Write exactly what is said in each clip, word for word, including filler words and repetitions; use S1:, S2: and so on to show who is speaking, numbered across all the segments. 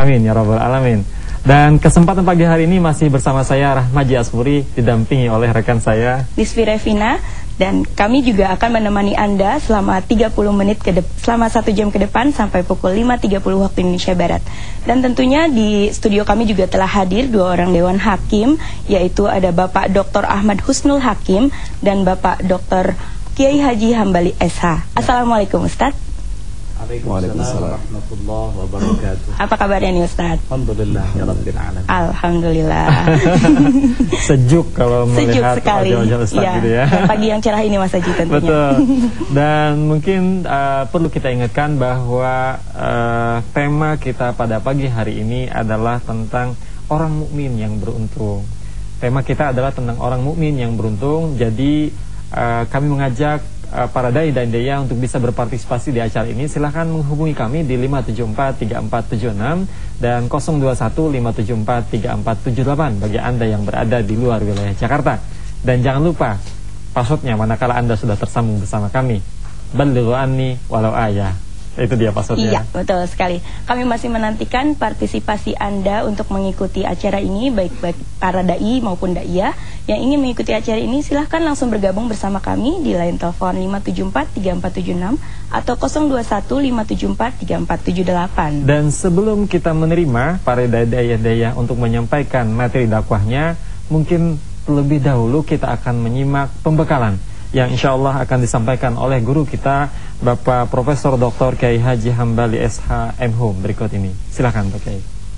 S1: Amin ya rabbal alamin. Dan kesempatan pagi hari ini masih bersama saya Rahmaji Aspuri, didampingi oleh rekan saya
S2: Lisfi Revina, dan kami juga akan menemani Anda selama tiga puluh menit ke depan, selama satu jam ke depan sampai pukul lima tiga puluh waktu Indonesia Barat. Dan tentunya di studio kami juga telah hadir dua orang dewan hakim, yaitu ada Bapak Doktor Ahmad Husnul Hakim dan Bapak Doktor Kiai Haji Hambali S H. Assalamualaikum Ustadz.
S3: Waalaikumsalam warahmatullahi wabarakatuh.
S2: Apa kabarnya nih Ustaz?
S3: Alhamdulillah ya rabbil alamin.
S2: Alhamdulillah.
S1: Sejuk kalau
S2: Sejuk
S1: melihat
S2: sekali.
S1: wajah-wajah Ustaz
S2: Ya,
S1: gitu ya.
S2: pagi yang cerah ini Mas Haji tentunya.
S1: Betul. Dan mungkin uh, perlu kita ingatkan bahwa uh, tema kita pada pagi hari ini adalah tentang orang mukmin yang beruntung. Tema kita adalah tentang orang mukmin yang beruntung. Jadi uh, kami mengajak para dai dan daya untuk bisa berpartisipasi di acara ini. Silahkan menghubungi kami di lima tujuh empat tiga empat tujuh enam dan nol dua satu lima tujuh empat tiga empat tujuh delapan bagi Anda yang berada di luar wilayah Jakarta. Dan jangan lupa passwordnya manakala Anda sudah tersambung bersama kami. Balighu anni walau ayah. Itu dia passwordnya.
S2: Iya, betul sekali. Kami masih menantikan partisipasi Anda untuk mengikuti acara ini, baik baik para dai maupun daiyah yang ingin mengikuti acara ini. Silahkan langsung bergabung bersama kami di line telepon lima tujuh empat tiga empat tujuh enam atau nol dua satu lima tujuh empat tiga empat tujuh delapan.
S1: Dan sebelum kita menerima para dai-dai untuk menyampaikan materi dakwahnya, mungkin terlebih dahulu kita akan menyimak pembekalan yang insya Allah akan disampaikan oleh guru kita, Bapak Profesor Doktor Kiai Haji Hambali S H M Hum berikut ini. Silakan Pak Kiai.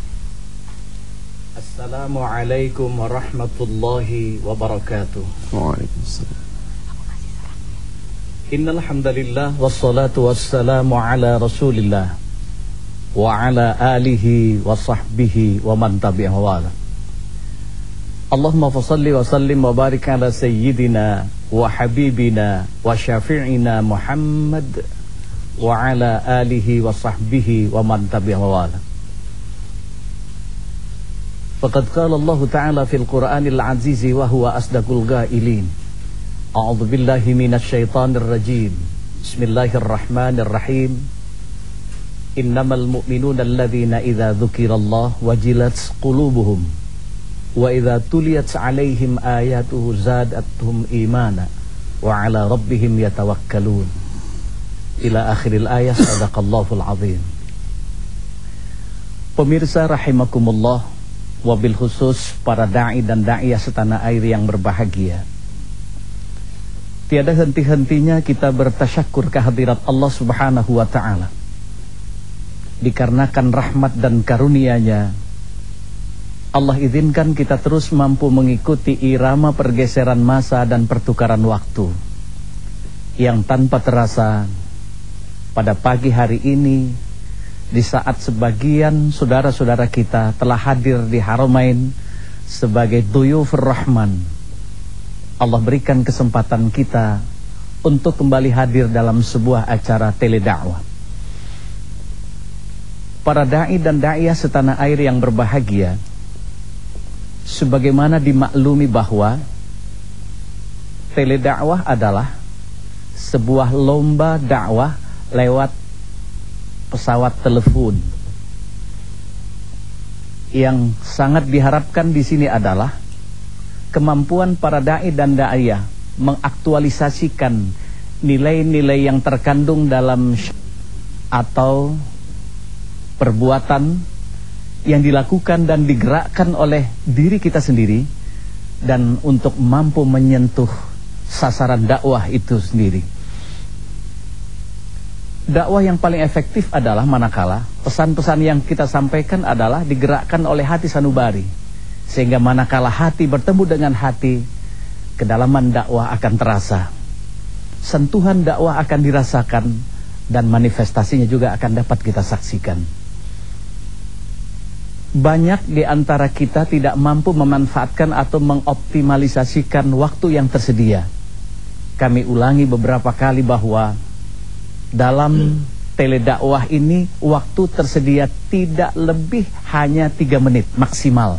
S3: Assalamualaikum warahmatullahi wabarakatuh.
S4: Waalaikumsalam.
S3: Innal hamdalillah wassalatu wassalamu ala Rasulillah wa ala alihi wa sahbihi wa man tabi'ahu wala. Allahumma fassalli wa sallim wa barik ala sayyidina wa habibina wa syafi'ina Muhammad wa ala alihi wa sahbihi wa man tabi'ahu wala. Faqad qala Allah Ta'ala fil Qur'anil Aziz wa huwa asdaqul qailin. A'udzu billahi minasy syaithanir rajim. Bismillahirrahmanirrahim. Innamal mu'minuna alladzina idza dzukirallahu wajilat qulubuhum wa idza tuliyat 'alaihim ayatuhu zadatuhum imana wa 'ala rabbihim yatawakkalun. Ila akhiril ayat. Shadaqallahul azim. Pemirsa rahimakumullah, wabil khusus para dai dan daiyah setanah air yang berbahagia. Tiada henti-hentinya kita bertasyakur kehadirat Allah Subhanahu wa taala. Dikarenakan rahmat dan karunia-Nya, Allah izinkan kita terus mampu mengikuti irama pergeseran masa dan pertukaran waktu yang tanpa terasa pada pagi hari ini, di saat sebagian saudara-saudara kita telah hadir di Haramain sebagai duyufur rahman, Allah berikan kesempatan kita untuk kembali hadir dalam sebuah acara teledakwah. Para dai dan daiyah setanah air yang berbahagia, sebagaimana dimaklumi bahwa teledakwah adalah sebuah lomba dakwah lewat pesawat telepon. Yang sangat diharapkan di sini adalah kemampuan para dai dan daiyah mengaktualisasikan nilai-nilai yang terkandung dalam atau perbuatan yang dilakukan dan digerakkan oleh diri kita sendiri, dan untuk mampu menyentuh sasaran dakwah itu sendiri. Dakwah yang paling efektif adalah manakala pesan-pesan yang kita sampaikan adalah digerakkan oleh hati sanubari, sehingga manakala hati bertemu dengan hati, kedalaman dakwah akan terasa, sentuhan dakwah akan dirasakan, dan manifestasinya juga akan dapat kita saksikan. Banyak di antara kita tidak mampu memanfaatkan atau mengoptimalisasikan waktu yang tersedia. Kami ulangi beberapa kali bahwa dalam teledakwah ini waktu tersedia tidak lebih hanya tiga menit maksimal.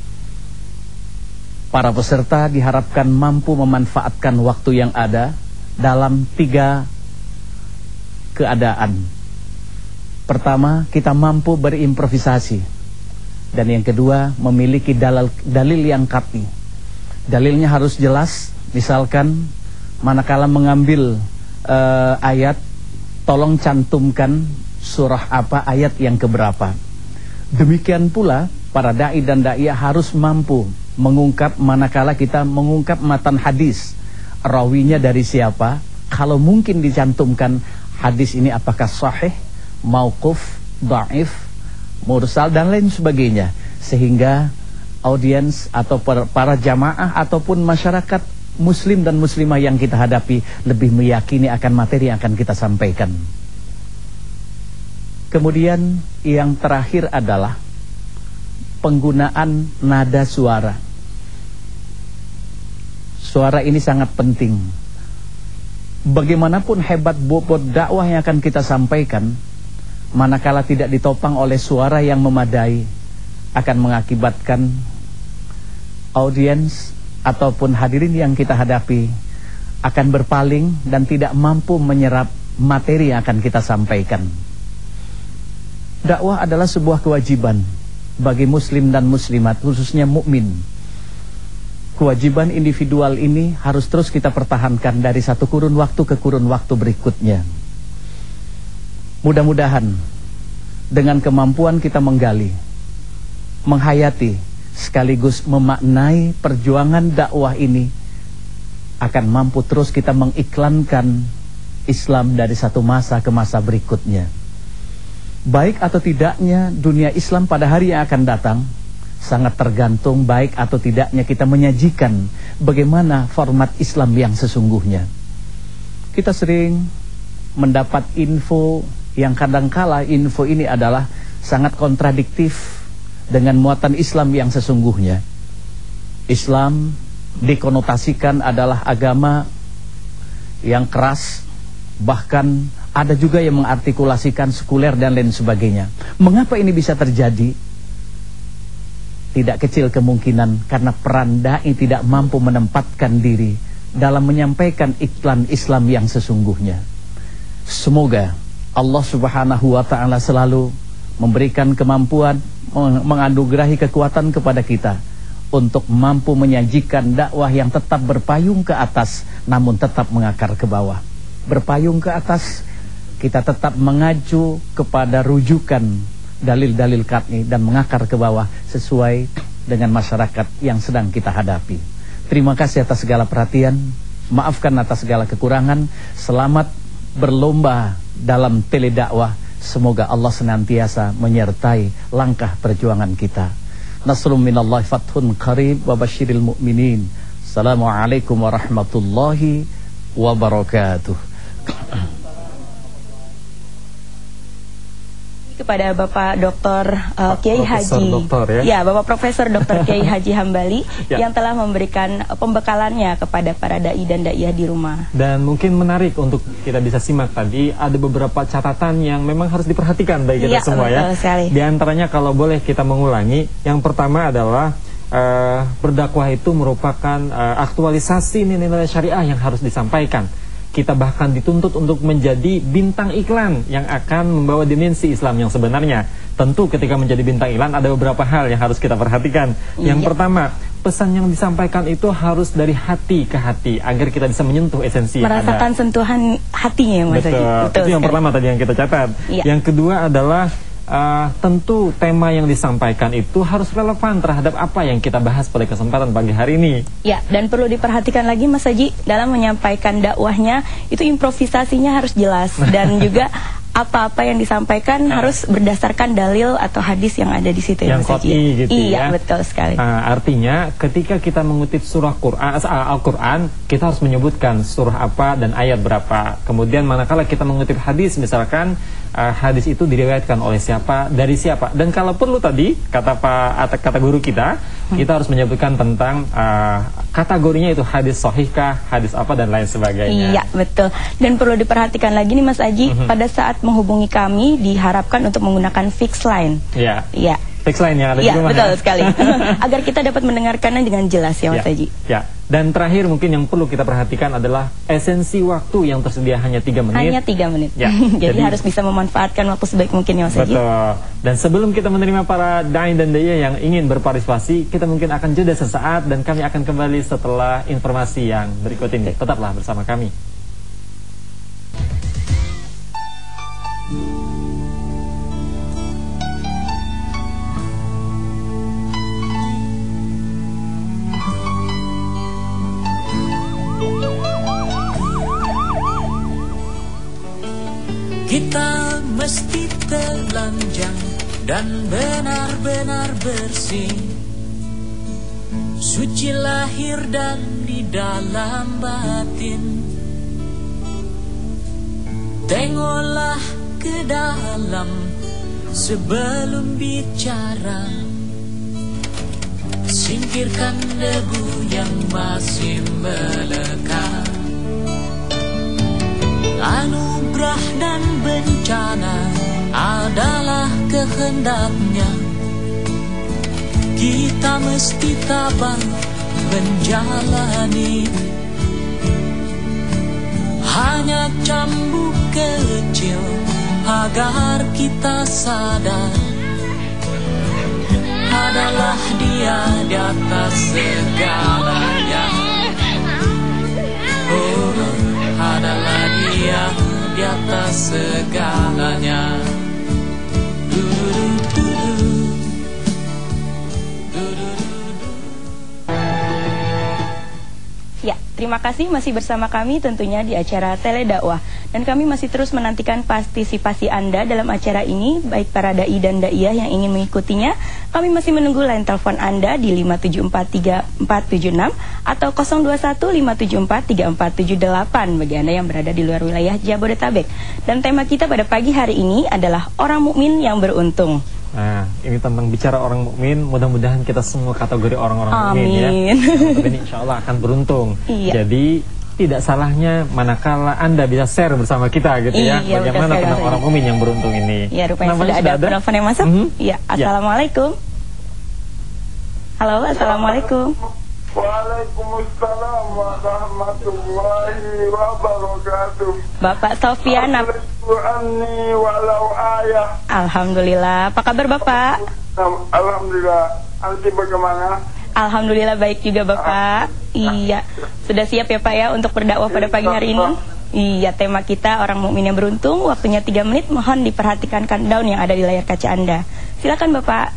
S3: Para peserta diharapkan mampu memanfaatkan waktu yang ada dalam tiga keadaan. Pertama, kita mampu berimprovisasi. Dan yang kedua, memiliki dalil, dalil yang qat'i. Dalilnya harus jelas. Misalkan, manakala mengambil uh, ayat, tolong cantumkan surah apa, ayat yang keberapa. Demikian pula, para da'i dan da'iyah harus mampu mengungkap manakala kita mengungkap matan hadis. Rawinya dari siapa? Kalau mungkin dicantumkan hadis ini apakah sahih, mauquf, dhaif, mursal dan lain sebagainya, sehingga audiens atau para jamaah ataupun masyarakat muslim dan muslimah yang kita hadapi lebih meyakini akan materi yang akan kita sampaikan. Kemudian yang terakhir adalah penggunaan nada suara. Suara ini sangat penting. Bagaimanapun hebat bobot dakwah yang akan kita sampaikan, manakala tidak ditopang oleh suara yang memadai, akan mengakibatkan audiens ataupun hadirin yang kita hadapi akan berpaling dan tidak mampu menyerap materi yang akan kita sampaikan. Dakwah adalah sebuah kewajiban bagi muslim dan muslimat, khususnya mukmin. Kewajiban individual ini harus terus kita pertahankan dari satu kurun waktu ke kurun waktu berikutnya. Mudah-mudahan dengan kemampuan kita menggali, menghayati, sekaligus memaknai perjuangan dakwah ini, akan mampu terus kita mengiklankan Islam dari satu masa ke masa berikutnya. Baik atau tidaknya dunia Islam pada hari yang akan datang sangat tergantung baik atau tidaknya kita menyajikan bagaimana format Islam yang sesungguhnya. Kita sering mendapat info yang kadangkala info ini adalah sangat kontradiktif dengan muatan Islam yang sesungguhnya. Islam dikonotasikan adalah agama yang keras, bahkan ada juga yang mengartikulasikan sekuler dan lain sebagainya. Mengapa ini bisa terjadi? Tidak kecil kemungkinan karena peran da'i tidak mampu menempatkan diri dalam menyampaikan iklan Islam yang sesungguhnya. Semoga Allah Subhanahu wa ta'ala selalu memberikan kemampuan, menganugerahi kekuatan kepada kita untuk mampu menyajikan dakwah yang tetap berpayung ke atas namun tetap mengakar ke bawah. Berpayung ke atas, kita tetap mengacu kepada rujukan dalil-dalil qat'i dan mengakar ke bawah sesuai dengan masyarakat yang sedang kita hadapi. Terima kasih atas segala perhatian, maafkan atas segala kekurangan. Selamat berlomba dalam teledakwah. Semoga Allah senantiasa menyertai langkah perjuangan kita. Nasrum minallahi fathun qarib wa basyiril mu'minin. Assalamualaikum warahmatullahi wabarakatuh.
S2: Kepada Bapak Doktor uh, Kiai
S1: Profesor
S2: Haji,
S1: Doktor, ya?
S2: ya Bapak Profesor Doktor Kiai Haji Hambali
S1: ya,
S2: yang telah memberikan uh, pembekalannya kepada para dai dan daiyah di rumah.
S1: Dan mungkin menarik untuk kita bisa simak tadi, ada beberapa catatan yang memang harus diperhatikan bagi kita
S2: ya,
S1: semua ya.
S2: Sekali.
S1: Di antaranya kalau boleh kita mengulangi, yang pertama adalah uh, berdakwah itu merupakan uh, aktualisasi nilai-nilai syariah yang harus disampaikan. Kita bahkan dituntut untuk menjadi bintang iklan yang akan membawa dimensi Islam yang sebenarnya. Tentu ketika menjadi bintang iklan ada beberapa hal yang harus kita perhatikan. Yang
S2: iya.
S1: pertama, pesan yang disampaikan itu harus dari hati ke hati agar kita bisa menyentuh esensi yang ada.
S2: Merasakan sentuhan hatinya yang Mas
S1: Betul.
S2: Haji. Betul.
S1: Itu yang
S2: sekali.
S1: pertama tadi yang kita catat.
S2: Iya.
S1: Yang kedua adalah Uh, tentu tema yang disampaikan itu harus relevan terhadap apa yang kita bahas pada kesempatan pagi hari ini.
S2: Ya, dan perlu diperhatikan lagi Mas Haji, dalam menyampaikan dakwahnya itu improvisasinya harus jelas dan juga apa-apa yang disampaikan nah. harus berdasarkan dalil atau hadis yang ada di situ
S1: yang
S2: ya Mas Haji.
S1: Gitu
S2: iya,
S1: ya.
S2: betul sekali.
S1: Uh, artinya ketika kita mengutip surah Quran, Al-Quran, kita harus menyebutkan surah apa dan ayat berapa. Kemudian manakala kita mengutip hadis, misalkan uh, hadis itu diriwayatkan oleh siapa, dari siapa. Dan kalau perlu tadi kata Pak kata guru kita, hmm. kita harus menyebutkan tentang uh, kategorinya itu hadis sahihkah, hadis apa dan lain sebagainya.
S2: Iya, betul. Dan perlu diperhatikan lagi nih Mas Haji, hmm. pada saat menghubungi kami diharapkan untuk menggunakan fixed line.
S1: Iya.
S2: Iya.
S1: tagline yang ada
S2: ya,
S1: di rumah.
S2: Betul
S1: ya?
S2: sekali. Agar kita dapat mendengarkannya dengan jelas ya Mas
S1: ya,
S2: Haji.
S1: Ya. Dan terakhir mungkin yang perlu kita perhatikan adalah esensi waktu yang tersedia hanya tiga menit.
S2: Hanya tiga menit.
S1: Ya,
S2: jadi,
S1: jadi
S2: harus bisa memanfaatkan waktu sebaik mungkin ya Mas Haji.
S1: Betul. Dan sebelum kita menerima para da'i dan da'iyah yang ingin berpartisipasi, kita mungkin akan jeda sesaat dan kami akan kembali setelah informasi yang berikut ini. Tetaplah bersama kami.
S4: Kita mesti telanjang dan benar-benar bersih, suci lahir dan di dalam batin. Tengoklah ke dalam sebelum bicara, singkirkan debu yang masih melekat. Anugerah dan bencana adalah kehendaknya. Kita mesti tabah menjalani. Hanya cambuk kecil agar kita sadar, adalah Dia di atas segalanya. Oh, adalah Dia di atas segalanya.
S2: Ya, terima kasih masih bersama kami tentunya di acara Teledakwah. Dan kami masih terus menantikan partisipasi Anda dalam acara ini, baik para da'i dan da'iyah yang ingin mengikutinya. Kami masih menunggu line telepon Anda di lima tujuh empat tiga empat tujuh enam atau nol dua satu lima tujuh empat tiga empat tujuh delapan bagi Anda yang berada di luar wilayah Jabodetabek. Dan tema kita pada pagi hari ini adalah orang mukmin yang beruntung.
S1: Nah, ini tentang bicara orang mukmin. Mudah-mudahan kita semua kategori orang-orang mukmin ya. Tapi ini insya Allah akan beruntung.
S2: Iya.
S1: Jadi tidak salahnya manakala Anda bisa share bersama kita gitu ya.
S2: Iya,
S1: bagaimana tentang orang mukmin yang beruntung ini.
S2: Ya, rupanya
S1: Namanya
S2: sudah ada penelpon yang masuk.
S1: Mm-hmm.
S2: Ya, assalamualaikum. Halo, assalamualaikum.
S5: Waalaikumsalam warahmatullahi wabarakatuh.
S2: Bapak Sofian.
S5: Anni walau ayah.
S2: Alhamdulillah. Apa kabar Bapak?
S5: Alhamdulillah. Anti bagaimana?
S2: Alhamdulillah baik juga Bapak. Iya. Sudah siap ya Pak ya untuk berdakwah pada pagi hari ini? Iya, tema kita orang mukmin yang beruntung. Waktunya tiga menit. Mohon diperhatikan countdown yang ada di layar kaca Anda. Silakan Bapak.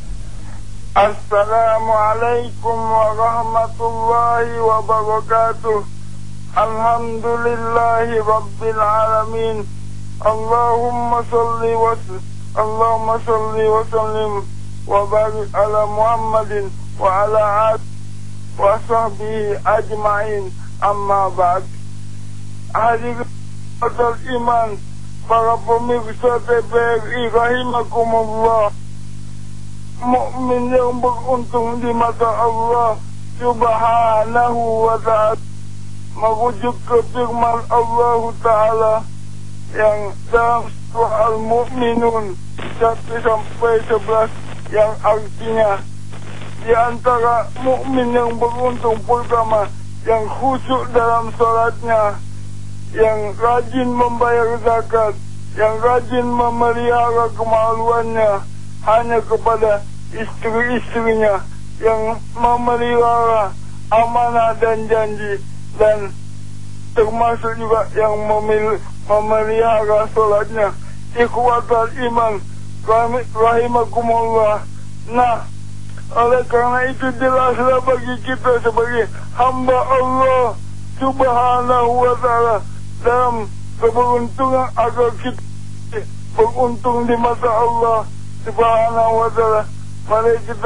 S5: Assalamualaikum warahmatullahi wabarakatuh. Alhamdulillahi rabbil alamin. Allahumma salli wa Allahumma salli wa sallim wa barik ala Muhammadin wa ala alihi wa sahbihi ajma'in. Amma ba'd. Hadirin iman, para pemirsa T V R I rahimakumullah. Mukmin yang beruntung di mata Allah Subhanahu wa ta'ala, merujuk ke firman Allah Ta'ala yang dalam surah Al-Mu'minun satu sampai sebelas, yang artinya di antara mukmin yang beruntung pertama yang khusyuk dalam salatnya, yang rajin membayar zakat, yang rajin memelihara kemaluannya hanya kepada istri-istrinya, yang memelihara amanah dan janji, dan termasuk juga yang memil memelihara sholatnya. Ikhwatal iman rahimakumullah. Nah, oleh karena itu jelaslah bagi kita sebagai hamba Allah Subhanahu wa ta'ala dalam keberuntungan agar kita beruntung di mata Allah Subhanahu wa ta'ala. Mari kita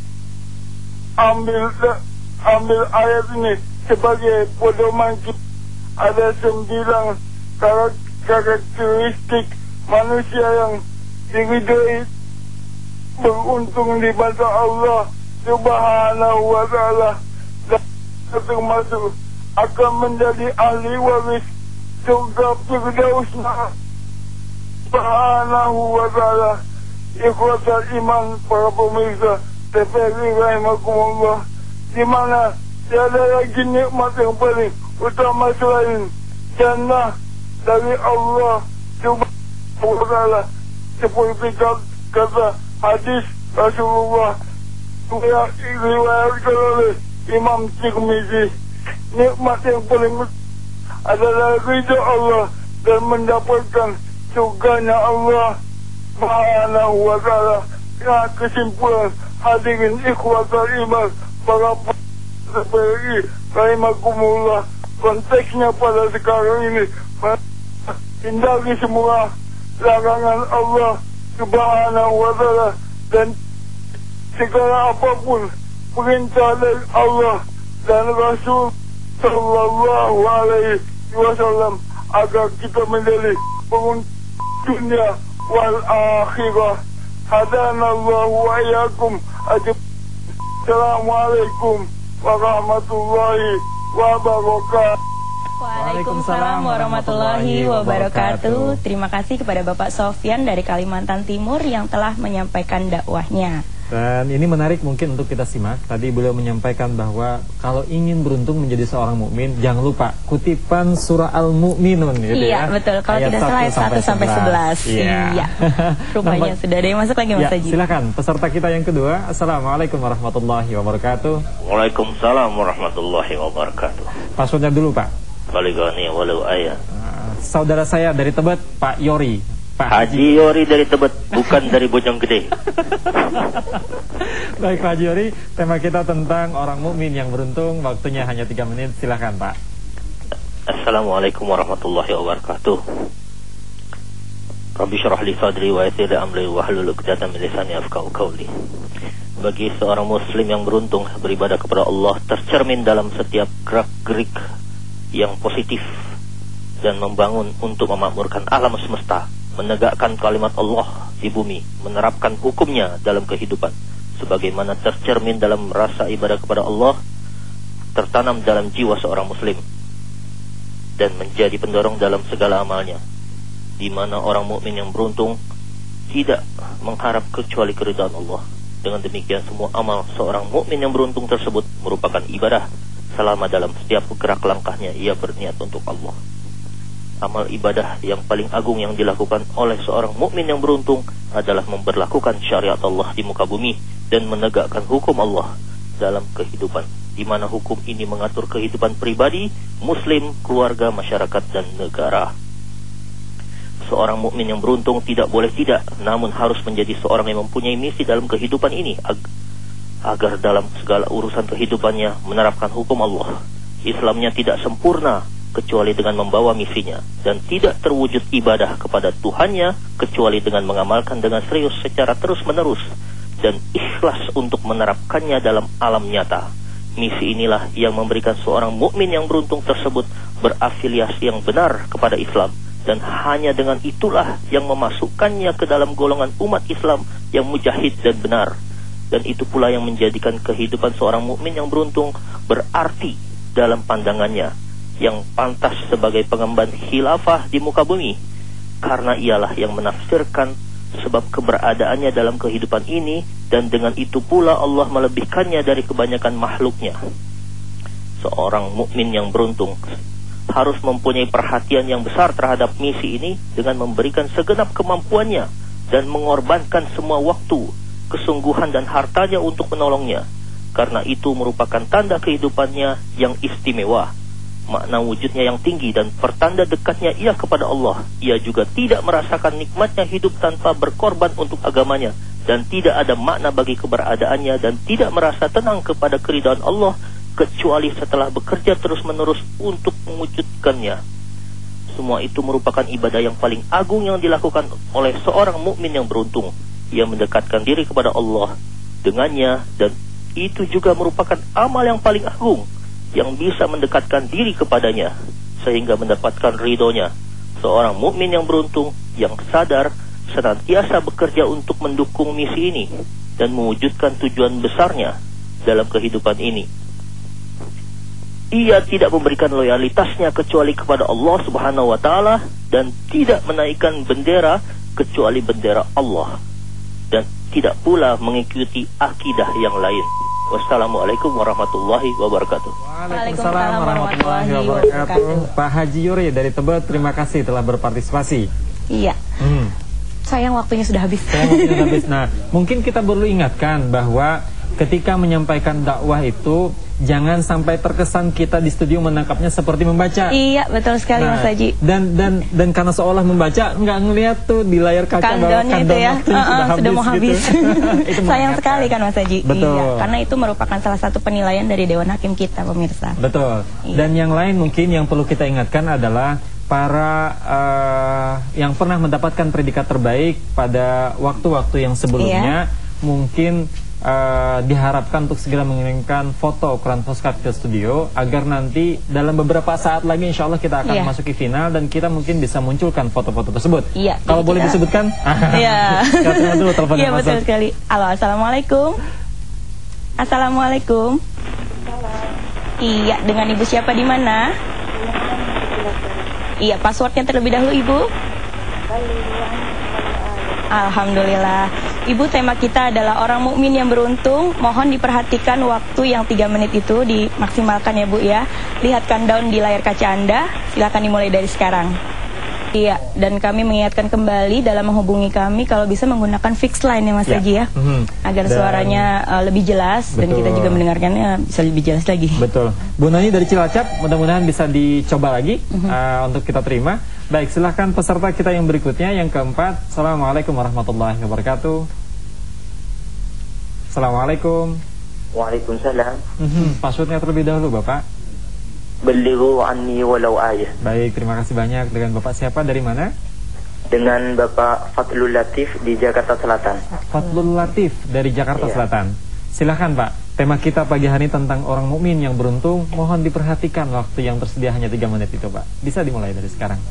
S5: ambil ambil ayat ini sebagai pedoman kita. Ada sembilan karakteristik manusia yang diridhoi beruntung di mata Allah Subhanahu wa ta'ala, dan termasuk akan menjadi ahli waris surga Firdaus Subhanahu wa ta'ala. ikhwatal iman para pemirsa T V R I rahimakumullah, di mana tiada lagi nikmat yang paling utama selain jannah dari Allah Subhanahu wa taala, seperti kata hadis Rasulullah yang diriwayatkan oleh Imam Tirmizi. Nikmat yang paling adalah ridha Allah dan mendapatkan surganya Allah Subhanahu wa taala. Ya, kesimpulan hadirin ikhwatal iman para T V R I rahimakumullah, konteksnya pada sekarang ini hindari semua larangan Allah Subhanahu wa taala dan segala apapun perintah dari Allah dan Rasul sallallahu alaihi wasallam agar kita menjadi penguntung dunia wal akhirah. Hadanallahu wa iyyakum ajib. Assalamualaikum warahmatullahi wabarakatuh.
S2: Waalaikumsalam warahmatullahi wabarakatuh. Terima kasih kepada Bapak Sofyan dari Kalimantan Timur yang telah menyampaikan dakwahnya.
S1: Dan ini menarik mungkin untuk kita simak. Tadi beliau menyampaikan bahwa kalau ingin beruntung menjadi seorang mukmin, jangan lupa kutipan surah Al-Mu'minun gitu.
S2: Iya, ya, betul. Kalau tidak salah ayat satu sampai sebelas. Iya. iya. Rupanya sudah ada yang masuk lagi, Mas
S1: ya,
S2: Haji.
S1: Silakan peserta kita yang kedua. Assalamualaikum warahmatullahi wabarakatuh.
S6: Waalaikumsalam warahmatullahi wabarakatuh.
S1: Passwordnya dulu, Pak.
S6: Baligani walau ayat.
S1: Uh, saudara saya dari Tebet, Pak Yori. Pak
S6: Haji Yori dari Tebet, bukan dari Bojonggede.
S1: Baik Pak Haji Yori, tema kita tentang orang mukmin yang beruntung. Waktunya hanya tiga menit, silahkan Pak.
S6: Assalamualaikum warahmatullahi wabarakatuh. Rabbi syrah li sadri wa yassir li amri wahlul 'uqdatam min lisani yafqahu qawli. Bagi seorang muslim yang beruntung, beribadah kepada Allah tercermin dalam setiap gerak-gerik yang positif dan membangun untuk memakmurkan alam semesta, menegakkan kalimat Allah di bumi, menerapkan hukumnya dalam kehidupan, sebagaimana tercermin dalam rasa ibadah kepada Allah, tertanam dalam jiwa seorang muslim dan menjadi pendorong dalam segala amalnya, di mana orang mukmin yang beruntung tidak mengharap kecuali keridhaan Allah. Dengan demikian semua amal seorang mukmin yang beruntung tersebut merupakan ibadah selama dalam setiap gerak langkahnya ia berniat untuk Allah. Amal ibadah yang paling agung yang dilakukan oleh seorang mukmin yang beruntung adalah memberlakukan syariat Allah di muka bumi dan menegakkan hukum Allah dalam kehidupan, di mana hukum ini mengatur kehidupan pribadi, muslim, keluarga, masyarakat, dan negara. Seorang mukmin yang beruntung tidak boleh tidak, namun harus menjadi seorang yang mempunyai misi dalam kehidupan ini ag- agar dalam segala urusan kehidupannya menerapkan hukum Allah. Islamnya tidak sempurna kecuali dengan membawa misinya, dan tidak terwujud ibadah kepada Tuhannya kecuali dengan mengamalkan dengan serius secara terus-menerus dan ikhlas untuk menerapkannya dalam alam nyata. Misi inilah yang memberikan seorang mukmin yang beruntung tersebut berafiliasi yang benar kepada Islam, dan hanya dengan itulah yang memasukkannya ke dalam golongan umat Islam yang mujahid dan benar. Dan itu pula yang menjadikan kehidupan seorang mukmin yang beruntung berarti dalam pandangannya, yang pantas sebagai pengemban khilafah di muka bumi, karena ialah yang menafsirkan sebab keberadaannya dalam kehidupan ini, dan dengan itu pula Allah melebihkannya dari kebanyakan makhluknya. Seorang mukmin yang beruntung harus mempunyai perhatian yang besar terhadap misi ini dengan memberikan segenap kemampuannya dan mengorbankan semua waktu, kesungguhan dan hartanya untuk menolongnya, karena itu merupakan tanda kehidupannya yang istimewa, makna wujudnya yang tinggi, dan pertanda dekatnya ia kepada Allah. Ia juga tidak merasakan nikmatnya hidup tanpa berkorban untuk agamanya, dan tidak ada makna bagi keberadaannya, dan tidak merasa tenang kepada keridhaan Allah kecuali setelah bekerja terus-menerus untuk mewujudkannya. Semua itu merupakan ibadah yang paling agung yang dilakukan oleh seorang mukmin yang beruntung. Ia mendekatkan diri kepada Allah dengannya, dan itu juga merupakan amal yang paling agung yang bisa mendekatkan diri kepadanya sehingga mendapatkan ridhonya. Seorang mukmin yang beruntung, yang sadar, senantiasa bekerja untuk mendukung misi ini dan mewujudkan tujuan besarnya dalam kehidupan ini. Ia tidak memberikan loyalitasnya kecuali kepada Allah Subhanahu wa taala, dan tidak menaikkan bendera kecuali bendera Allah. tidak pula mengikuti akidah yang lain. Wassalamualaikum warahmatullahi wabarakatuh.
S1: Waalaikumsalam warahmatullahi wabarakatuh. Pak Haji Yuri dari Tebet, terima kasih telah berpartisipasi.
S2: Iya.
S1: Hmm.
S2: Sayang waktunya sudah habis.
S1: Sayang waktunya sudah habis. Nah, mungkin kita perlu ingatkan bahwa ketika menyampaikan dakwah itu jangan sampai terkesan kita di studio menangkapnya seperti membaca.
S2: Iya, betul sekali
S1: nah,
S2: Mas Haji.
S1: Dan dan dan karena seolah membaca nggak ngelihat tuh di layar kaca bahwa
S2: kandonnya itu ya, uh,
S1: sudah,
S2: uh,
S1: habis,
S2: sudah mau habis.
S1: Gitu.
S2: Sayang sekali kan Mas Haji.
S1: Betul.
S2: Iya, karena itu merupakan salah satu penilaian dari Dewan Hakim kita, pemirsa.
S1: Betul.
S2: Iya.
S1: Dan yang lain mungkin yang perlu kita ingatkan adalah para uh, yang pernah mendapatkan predikat terbaik pada waktu-waktu yang sebelumnya, iya. mungkin Uh, diharapkan untuk segera mengirimkan foto ukuran postcard ke studio agar nanti dalam beberapa saat lagi insya Allah kita akan yeah. masuki final dan kita mungkin bisa munculkan foto-foto tersebut.
S2: Iya.
S1: Kalau boleh kita... disebutkan? Iya. Kita terima dulu telepon.
S2: Iya betul sekali. Halo, assalamualaikum. Assalamualaikum. Iya, dengan ibu siapa di mana? Iya, passwordnya terlebih dahulu ibu. Alhamdulillah. Ibu, tema kita adalah orang mukmin yang beruntung. Mohon diperhatikan waktu yang tiga menit itu dimaksimalkan ya Bu ya. Lihat countdown di layar kaca Anda. Silakan dimulai dari sekarang. Iya, dan kami mengingatkan kembali dalam menghubungi kami kalau bisa menggunakan fixed line ya Mas ya. Haji ya. Mm-hmm. Agar dan suaranya uh, lebih jelas. Betul. Dan kita juga mendengarkannya bisa lebih jelas lagi. Betul.
S1: Bu Nani dari Cilacap, mudah-mudahan bisa dicoba lagi mm-hmm. uh, untuk kita terima. Baik, silahkan peserta kita yang berikutnya, yang keempat. Assalamualaikum warahmatullahi wabarakatuh. Assalamualaikum.
S7: Waalaikumsalam.
S1: Mm-hmm. Passwordnya terlebih dahulu Bapak.
S7: Belighu anni walau ayah.
S1: Baik, terima kasih banyak. Dengan Bapak siapa, dari mana?
S7: Dengan Bapak Fadlul Latif di Jakarta Selatan.
S1: Fadlul Latif dari Jakarta iya. Selatan. Silahkan Pak. Tema kita pagi hari tentang orang mukmin yang beruntung. Mohon diperhatikan waktu yang tersedia hanya tiga menit itu Pak. Bisa dimulai dari sekarang.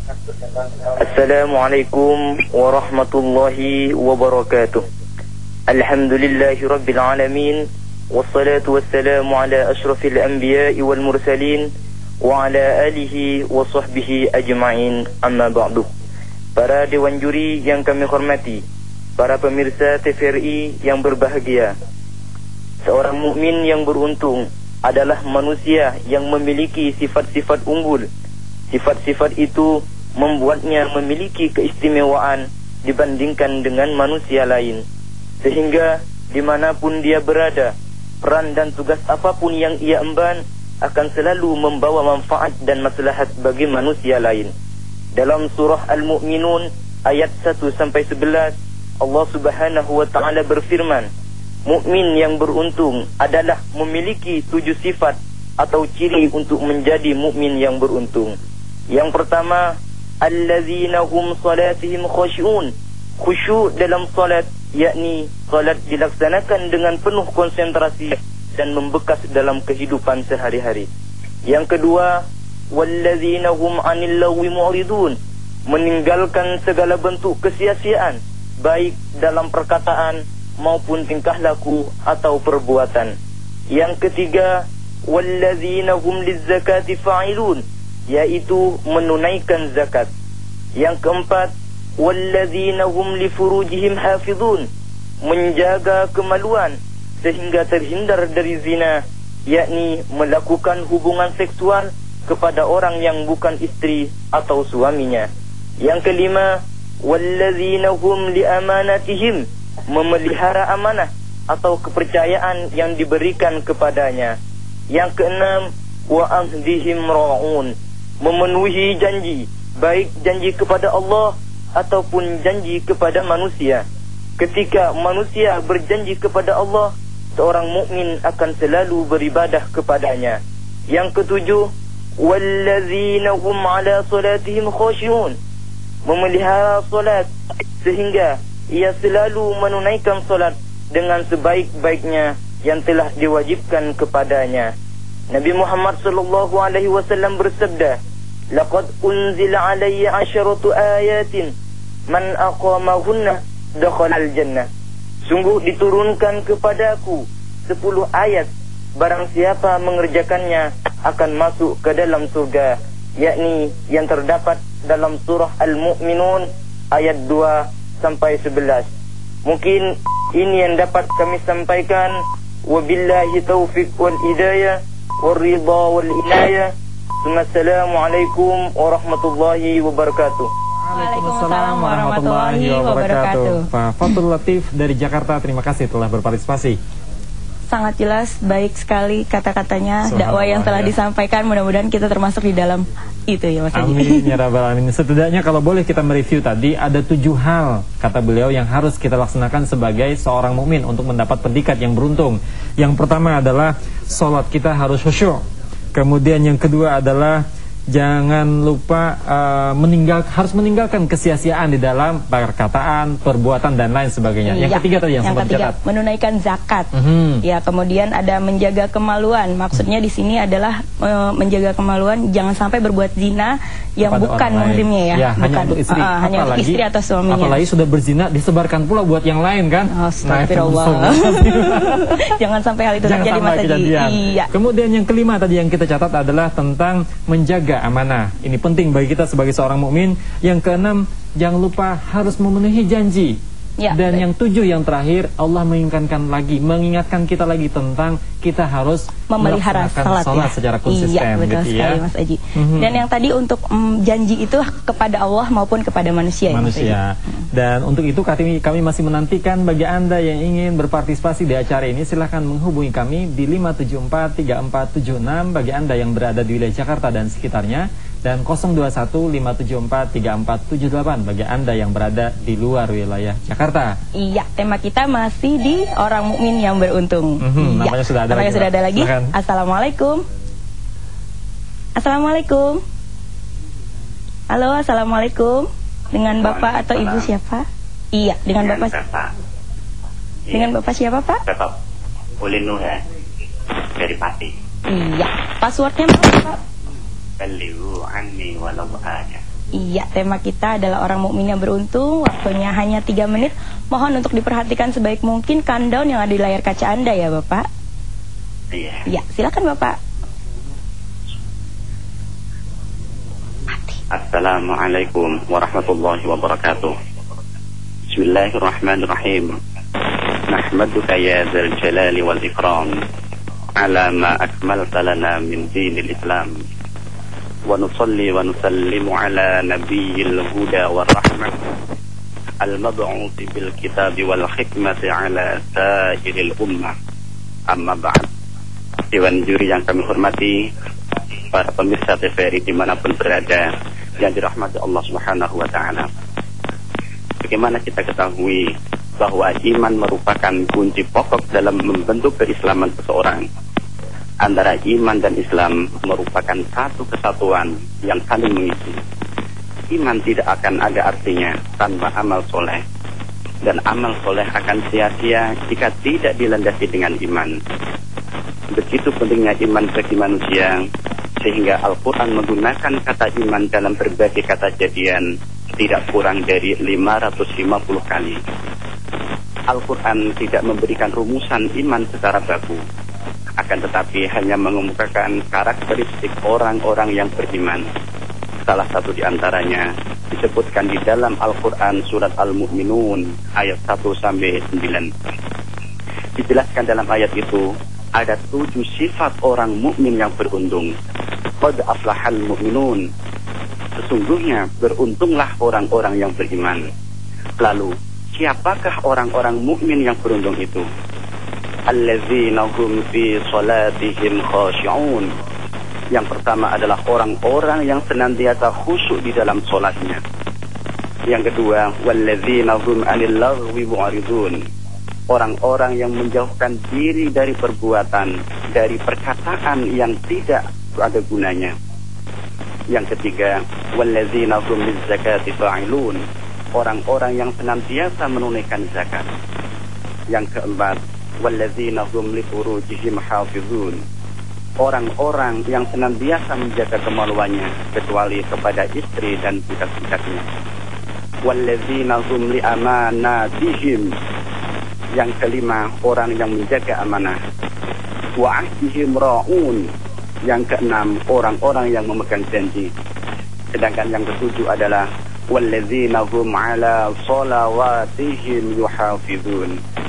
S7: Assalamualaikum warahmatullahi wabarakatuh. Alhamdulillahi rabbil alamin. Wassalatu wassalamu ala ashrafil anbiya'i wal mursalin. Wa ala alihi wa sahbihi ajma'in, amma ba'du. Para dewan juri yang kami hormati, para pemirsa T V R I yang berbahagia, seorang mukmin yang beruntung adalah manusia yang memiliki sifat-sifat unggul. Sifat-sifat itu membuatnya memiliki keistimewaan dibandingkan dengan manusia lain, sehingga dimanapun dia berada, peran dan tugas apapun yang ia emban akan selalu membawa manfaat dan maslahat bagi manusia lain. Dalam surah Al-Mu'minun ayat satu sampai sebelas, Allah Subhanahu wa taala berfirman, mukmin yang beruntung adalah memiliki tujuh sifat atau ciri untuk menjadi mukmin yang beruntung. Yang pertama, allazina hum salatihim khashi'un. Khusyuk dalam salat, yakni salat dilaksanakan dengan penuh konsentrasi dan membekas dalam kehidupan sehari-hari. Yang kedua, wallazina hum 'anil lagwi mu'ridun. Meninggalkan segala bentuk kesia-siaan, baik dalam perkataan maupun tingkah laku atau perbuatan. Yang ketiga, wallazina hum lizzakati fa'ilun, yaitu menunaikan zakat. Yang keempat, wallazina hum li furujihim hafizun, menjaga kemaluan sehingga terhindar dari zina, yakni melakukan hubungan seksual kepada orang yang bukan istri atau suaminya. Yang kelima, wallazina hum li amanatihim, memelihara amanah atau kepercayaan yang diberikan kepadanya. Yang keenam, wa ahdihim ra'un, memenuhi janji, baik janji kepada Allah ataupun janji kepada manusia. Ketika manusia berjanji kepada Allah, seorang mukmin akan selalu beribadah kepadanya. Yang ketujuh, wallazina hum 'ala salatihim khashi'un, memelihara salat sehingga ia selalu menunaikan salat dengan sebaik-baiknya yang telah diwajibkan kepadanya. Nabi Muhammad sallallahu alaihi wasallam bersabda, laqad unzila 'alayya 'asharatu ayatin man aqamahunna dakhala al-jannah. Sungguh diturunkan kepadaku sepuluh ayat, barang siapa mengerjakannya akan masuk ke dalam surga, yakni yang terdapat dalam surah Al-Mu'minun ayat dua sampai sebelas. Mungkin Ini yang dapat kami sampaikan. Wabillahi taufiq wal hidayah wal ridha wal inayah. Assalamualaikum warahmatullahi wabarakatuh.
S2: Waalaikumsalam warahmatullahi wabarakatuh.
S1: Pak Fatul Latif dari Jakarta, terima kasih telah berpartisipasi.
S2: Sangat jelas, baik sekali kata-katanya, dakwah yang telah
S1: ya.
S2: disampaikan. Mudah-mudahan kita termasuk di dalam itu ya Mas Haji.
S1: Amin ya rabbal alamin. Setidaknya kalau boleh kita mereview tadi, ada tujuh hal kata beliau yang harus kita laksanakan sebagai seorang mukmin untuk mendapat predikat yang beruntung. Yang pertama adalah sholat kita harus khusyuk. Kemudian yang kedua adalah jangan lupa uh, meninggal harus meninggalkan kesia-siaan di dalam perkataan, perbuatan dan lain sebagainya.
S2: Iya.
S1: Yang ketiga tadi yang,
S2: yang
S1: sempat
S2: ketiga,
S1: dicatat,
S2: menunaikan zakat.
S1: Mm-hmm.
S2: Ya, kemudian ada menjaga kemaluan. Maksudnya di sini adalah uh, menjaga kemaluan, jangan sampai berbuat zina yang
S1: kepada
S2: bukan muhrimnya ya,
S1: ya
S2: bukan
S1: hanya untuk istri,
S2: uh, hanya untuk istri atau suaminya.
S1: Apalagi sudah berzina disebarkan pula buat yang lain kan.
S2: Astagfirullah.
S1: Nah,
S2: Jangan sampai hal itu
S1: jangan
S2: terjadi Mas Haji. Iya.
S1: Kemudian yang kelima tadi yang kita catat adalah tentang menjaga amanah. Ini penting bagi kita sebagai seorang mukmin. Yang keenam, jangan lupa harus memenuhi janji. Ya, dan baik. Yang tujuh, yang terakhir, Allah mengingatkan lagi, mengingatkan kita lagi tentang kita harus
S2: memelihara salat,
S1: salat
S2: ya?
S1: secara konsisten.
S2: Iya, betul
S1: gitu
S2: sekali
S1: ya.
S2: Mas Aji.
S1: Mm-hmm.
S2: Dan yang tadi untuk um, janji itu kepada Allah maupun kepada manusia.
S1: Manusia.
S2: Ya,
S1: dan untuk itu kami, kami masih menantikan bagi Anda yang ingin berpartisipasi di acara ini, silahkan menghubungi kami di lima tujuh empat tiga empat tujuh enam bagi Anda yang berada di wilayah Jakarta dan sekitarnya, dan nol dua satu lima tujuh empat tiga empat tujuh delapan bagi Anda yang berada di luar wilayah Jakarta.
S2: Iya, tema kita masih di orang mukmin yang beruntung.
S1: Mm-hmm,
S2: iya.
S1: Namanya sudah ada
S2: namanya
S1: lagi.
S2: Sudah ada lagi.
S1: Silahkan.
S2: Assalamualaikum. Assalamualaikum. Halo, assalamualaikum. Dengan Bapak atau Ibu siapa? Iya, dengan, dengan Bapak.
S8: Bapak.
S2: Dengan Bapak siapa, Pak?
S8: Bapak Ulinu ya, dari Pati.
S2: Iya. Passwordnya apa, Pak?
S8: Beliau anni walau aja.
S2: Iya, tema kita adalah orang mukmin yang beruntung. Waktunya hanya tiga menit. Mohon untuk diperhatikan sebaik mungkin countdown yang ada di layar kaca Anda ya, Bapak.
S8: Iya.
S2: Iya, silakan Bapak.
S8: Assalamualaikum warahmatullahi wabarakatuh. Bismillahirrahmanirrahim. Nahmaduka ya dzal jalali wal ikram ala ma akmalta lana min dinil Islam. Wa nusalli wa nusallimu ala nabiyyil huda war rahmah al-mab'uts bil kitabi wal hikmati ala sa'iril ummah. Amma ba'd. Dewan juri yang kami hormati, para pemirsa T V R I dimanapun berada yang dirahmati Allah Subhanahu wa ta'ala. Bagaimana kita ketahui bahwa iman merupakan kunci pokok dalam membentuk keislaman seseorang. Antara iman dan Islam merupakan satu kesatuan yang saling mengisi. Iman tidak akan ada artinya tanpa amal soleh, dan amal soleh akan sia-sia jika tidak dilandasi dengan iman. Begitu pentingnya iman bagi manusia, sehingga Al-Quran menggunakan kata iman dalam berbagai kata jadian tidak kurang dari lima ratus lima puluh kali. Al-Quran tidak memberikan rumusan iman secara baku, akan tetapi hanya mengemukakan karakteristik orang-orang yang beriman. Salah satu di antaranya disebutkan di dalam Al-Quran surat Al-Mu'minun ayat satu sampai sembilan. Dijelaskan dalam ayat itu ada tujuh sifat orang mukmin yang beruntung. Qad aflahal mu'minun. Sesungguhnya beruntunglah orang-orang yang beriman. Lalu, siapakah orang-orang mukmin yang beruntung itu? Allazina hum fi salatihim khashi'un. Yang pertama adalah orang-orang yang senantiasa khusyuk di dalam salatnya. Yang kedua, wallazina hum 'anil lagwi mu'ridun. Orang-orang yang menjauhkan diri dari perbuatan, dari perkataan yang tidak ada gunanya. Yang ketiga, wallazina hum lizzakati fa'ilun. Orang-orang yang senantiasa menunaikan zakat. Yang keempat, wallazina hum li furujihim hafizun. Orang-orang yang senantiasa menjaga kemaluannya kecuali kepada istri dan budak-budaknya. Wallazina hum li amanatihim. Yang kelima, orang yang menjaga amanah. Wa ahdihim ra'un. Yang keenam, orang-orang yang memegang janji. Sedangkan yang ketujuh adalah wallazina hum 'ala shalawatihim yuhafizun.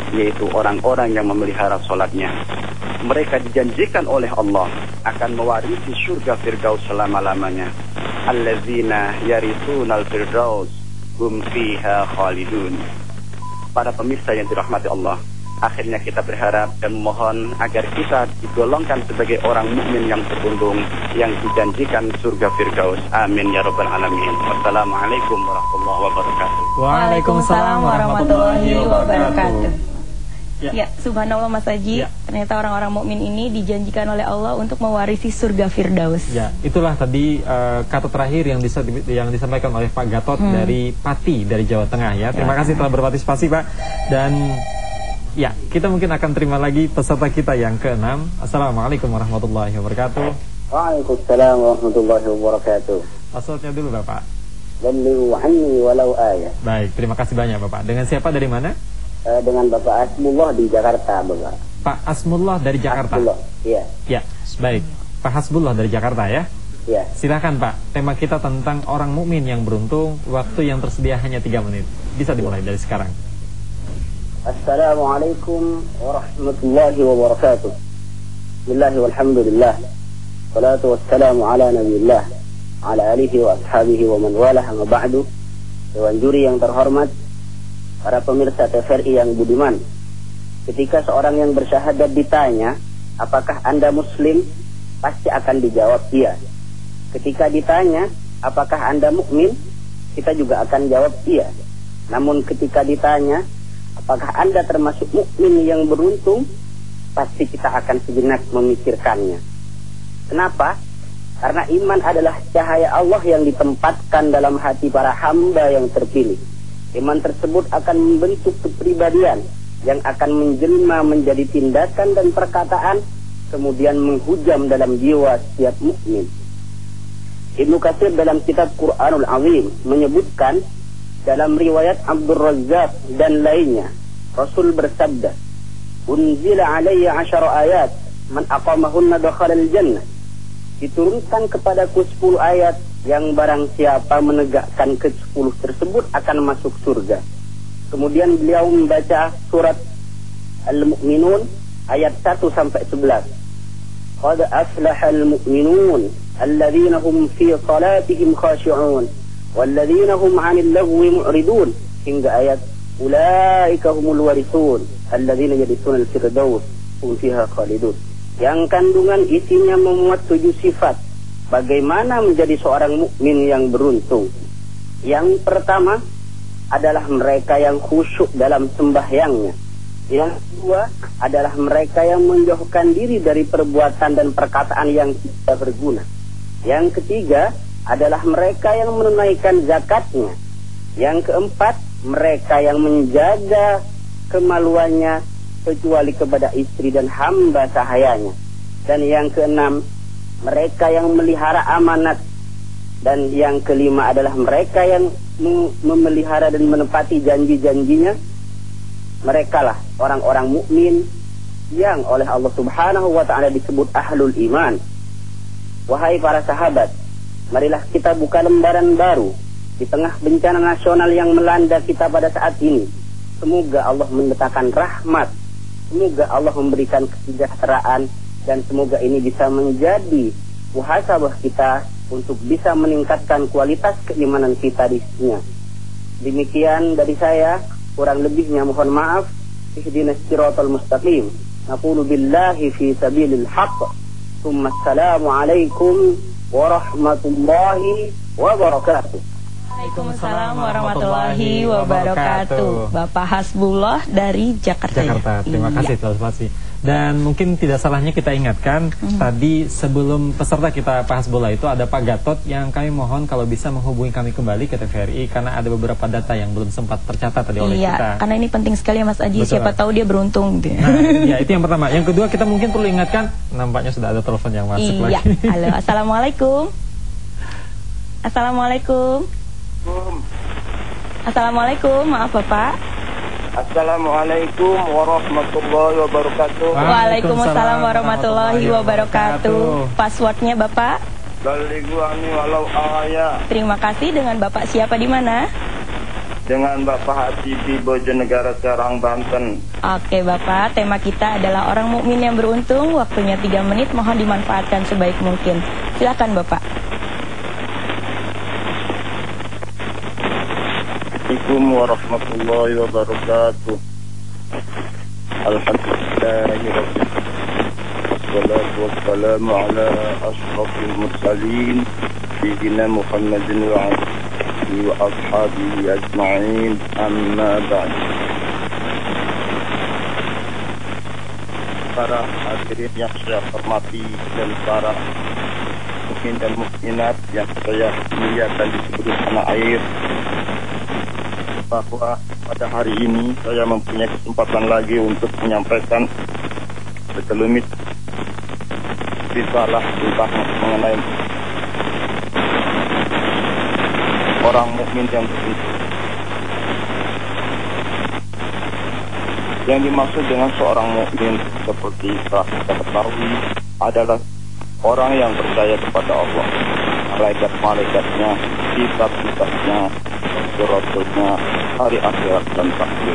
S8: yaitu orang-orang yang memelihara sholatnya. Mereka dijanjikan oleh Allah akan mewarisi surga Firdaus selama-lamanya. Allazina yaritsunal firdaus hum fiha khalidun. Para pemirsa yang dirahmati Allah, akhirnya kita berharap dan memohon agar kita digolongkan sebagai orang mukmin yang beruntung yang dijanjikan surga Firdaus. Amin ya rabbal alamin. Wassalamualaikum warahmatullahi wabarakatuh.
S2: Waalaikumsalam warahmatullahi wabarakatuh.
S1: Ya.
S2: Ya, subhanallah Mas Haji,
S1: Ya.
S2: ternyata orang-orang mukmin ini dijanjikan oleh Allah untuk mewarisi surga Firdaus.
S1: Ya, itulah tadi uh, kata terakhir yang, disa yang disampaikan oleh Pak Gatot hmm. dari Pati, dari Jawa Tengah ya. Terima ya. kasih telah berpartisipasi Pak. Dan ya, kita mungkin akan terima lagi peserta kita yang keenam. Assalamualaikum warahmatullahi wabarakatuh.
S9: Waalaikumsalam warahmatullahi wabarakatuh.
S1: Passwordnya dulu Bapak.
S9: Ballighu anni walau ayah.
S1: Baik, terima kasih banyak Bapak. Dengan siapa, dari mana?
S9: Uh, dengan Bapak Asmullah di Jakarta, Bapak.
S1: Pak Asmullah dari Jakarta.
S9: Asmullah, iya.
S1: Ya, baik. Pak Hasbullah dari Jakarta ya.
S9: Iya.
S1: Silakan Pak. Tema kita tentang orang mukmin yang beruntung. Waktu yang tersedia hanya tiga menit. Bisa dimulai dari sekarang.
S9: Assalamualaikum warahmatullahi wabarakatuh. Bismillahi walhamdulillah. Salatu wassalamu ala nabiyillah, ala alihi wa ashabihi wa man walah, amma ba'du. Dewan juri yang terhormat, para pemirsa T V R I yang budiman, ketika seorang yang bersyahadat ditanya, apakah Anda muslim? Pasti akan dijawab iya. Ketika ditanya, apakah Anda mukmin? Kita juga akan jawab iya. Namun ketika ditanya, apakah Anda termasuk mukmin yang beruntung? Pasti kita akan sejenak memikirkannya. Kenapa? Karena iman adalah cahaya Allah yang ditempatkan dalam hati para hamba yang terpilih. Iman tersebut akan membentuk kepribadian yang akan menjelma menjadi tindakan dan perkataan, kemudian menghujam dalam jiwa setiap mukmin. Ibnu Katsir dalam kitab Qur'anul Azim menyebutkan dalam riwayat Abdul Razzaq dan lainnya, Rasul bersabda, "Unzila alayya asyara ayat, man aqamahunna dakhalal jannah." Diturunkan kepadaku sepuluh ayat yang barang siapa menegakkan ke sepuluh tersebut akan masuk surga. Kemudian beliau membaca surat Al-Mu'minun ayat satu sampai sebelas. Qad aflahal mu'minun alladzina hum fi salatihim khashi'un walladzina hum 'anil lagwi mu'ridun, hingga ayat ulaika humul warithun alladzina yarisuna al-firdaus hum fiha khalidun. Yang kandungan isinya memuat tujuh sifat bagaimana menjadi seorang mukmin yang beruntung. Yang pertama adalah mereka yang khusyuk dalam sembahyangnya. Yang kedua adalah mereka yang menjauhkan diri dari perbuatan dan perkataan yang tidak berguna. Yang ketiga adalah mereka yang menunaikan zakatnya. Yang keempat, mereka yang menjaga kemaluannya kecuali kepada istri dan hamba sahayanya. Dan yang keenam, mereka yang memelihara amanat. Dan yang kelima adalah mereka yang memelihara dan menepati janji-janjinya. Merekalah orang-orang mukmin yang oleh Allah Subhanahu wa ta'ala disebut ahlul iman. Wahai para sahabat, marilah kita buka lembaran baru di tengah bencana nasional yang melanda kita pada saat ini. Semoga Allah mendatangkan rahmat, semoga Allah memberikan kesejahteraan, dan semoga ini bisa menjadi muhasabah kita untuk bisa meningkatkan kualitas keimanan kita di sini. Demikian dari saya, kurang lebihnya mohon maaf. Ihdinas siratal mustaqim. Naqulu billahi fi sabilil haqq. Tsumma assalamu alaikum warahmatullahi wabarakatuh.
S2: Waalaikumsalam warahmatullahi wabarakatuh. Bapak Hasbullah dari Jakarta.
S1: Jakarta. Terima
S2: iya.
S1: kasih telah spasi. Dan mungkin tidak salahnya kita ingatkan hmm. tadi sebelum peserta kita Pak Hasbullah itu ada Pak Gatot yang kami mohon kalau bisa menghubungi kami kembali ke T V R I karena ada beberapa data yang belum sempat tercatat tadi oleh
S2: iya,
S1: kita. Iya,
S2: karena ini penting sekali ya Mas Aji. Betul. Siapa tahu dia beruntung gitu.
S1: Nah, ya itu yang pertama. Yang kedua kita mungkin perlu ingatkan, nampaknya sudah ada telepon yang masuk
S2: iya.
S1: lagi.
S2: Halo, assalamualaikum. Assalamualaikum. Assalamualaikum, maaf Bapak.
S5: Assalamualaikum warahmatullahi wabarakatuh.
S2: Waalaikumsalam warahmatullahi wabarakatuh. Passwordnya Bapak?
S5: Ballighu anni walau ayah.
S2: Terima kasih. Dengan Bapak siapa di mana?
S5: dengan Bapak Hatibi Bojonegara Serang Banten.
S2: Oke Bapak, tema kita adalah orang mukmin yang beruntung. Waktunya tiga menit, mohon dimanfaatkan sebaik mungkin. Silakan Bapak.
S5: Assalamualaikum warahmatullahi wabarakatuh. Alhamdulillahirabbil wassalatu wassalamu ala asyrafil mursalin sayyidina Muhammadin wa alihi wa ashabihi ajma'in, amma ba'd. Para hadirin yang saya hormati dan para mukmin dan mukminat yang saya muliakan di seluruh tanah air, bahwa pada hari ini saya mempunyai kesempatan lagi untuk menyampaikan sekelumit risalah tentang mengenai orang mukmin yang beruntung. Yang dimaksud dengan seorang mukmin seperti telah kita ketahui adalah orang yang percaya kepada Allah, malaikat-malaikatnya, kitab-kitabnya, rasul-rasulnya, hari akhirat dan takdir.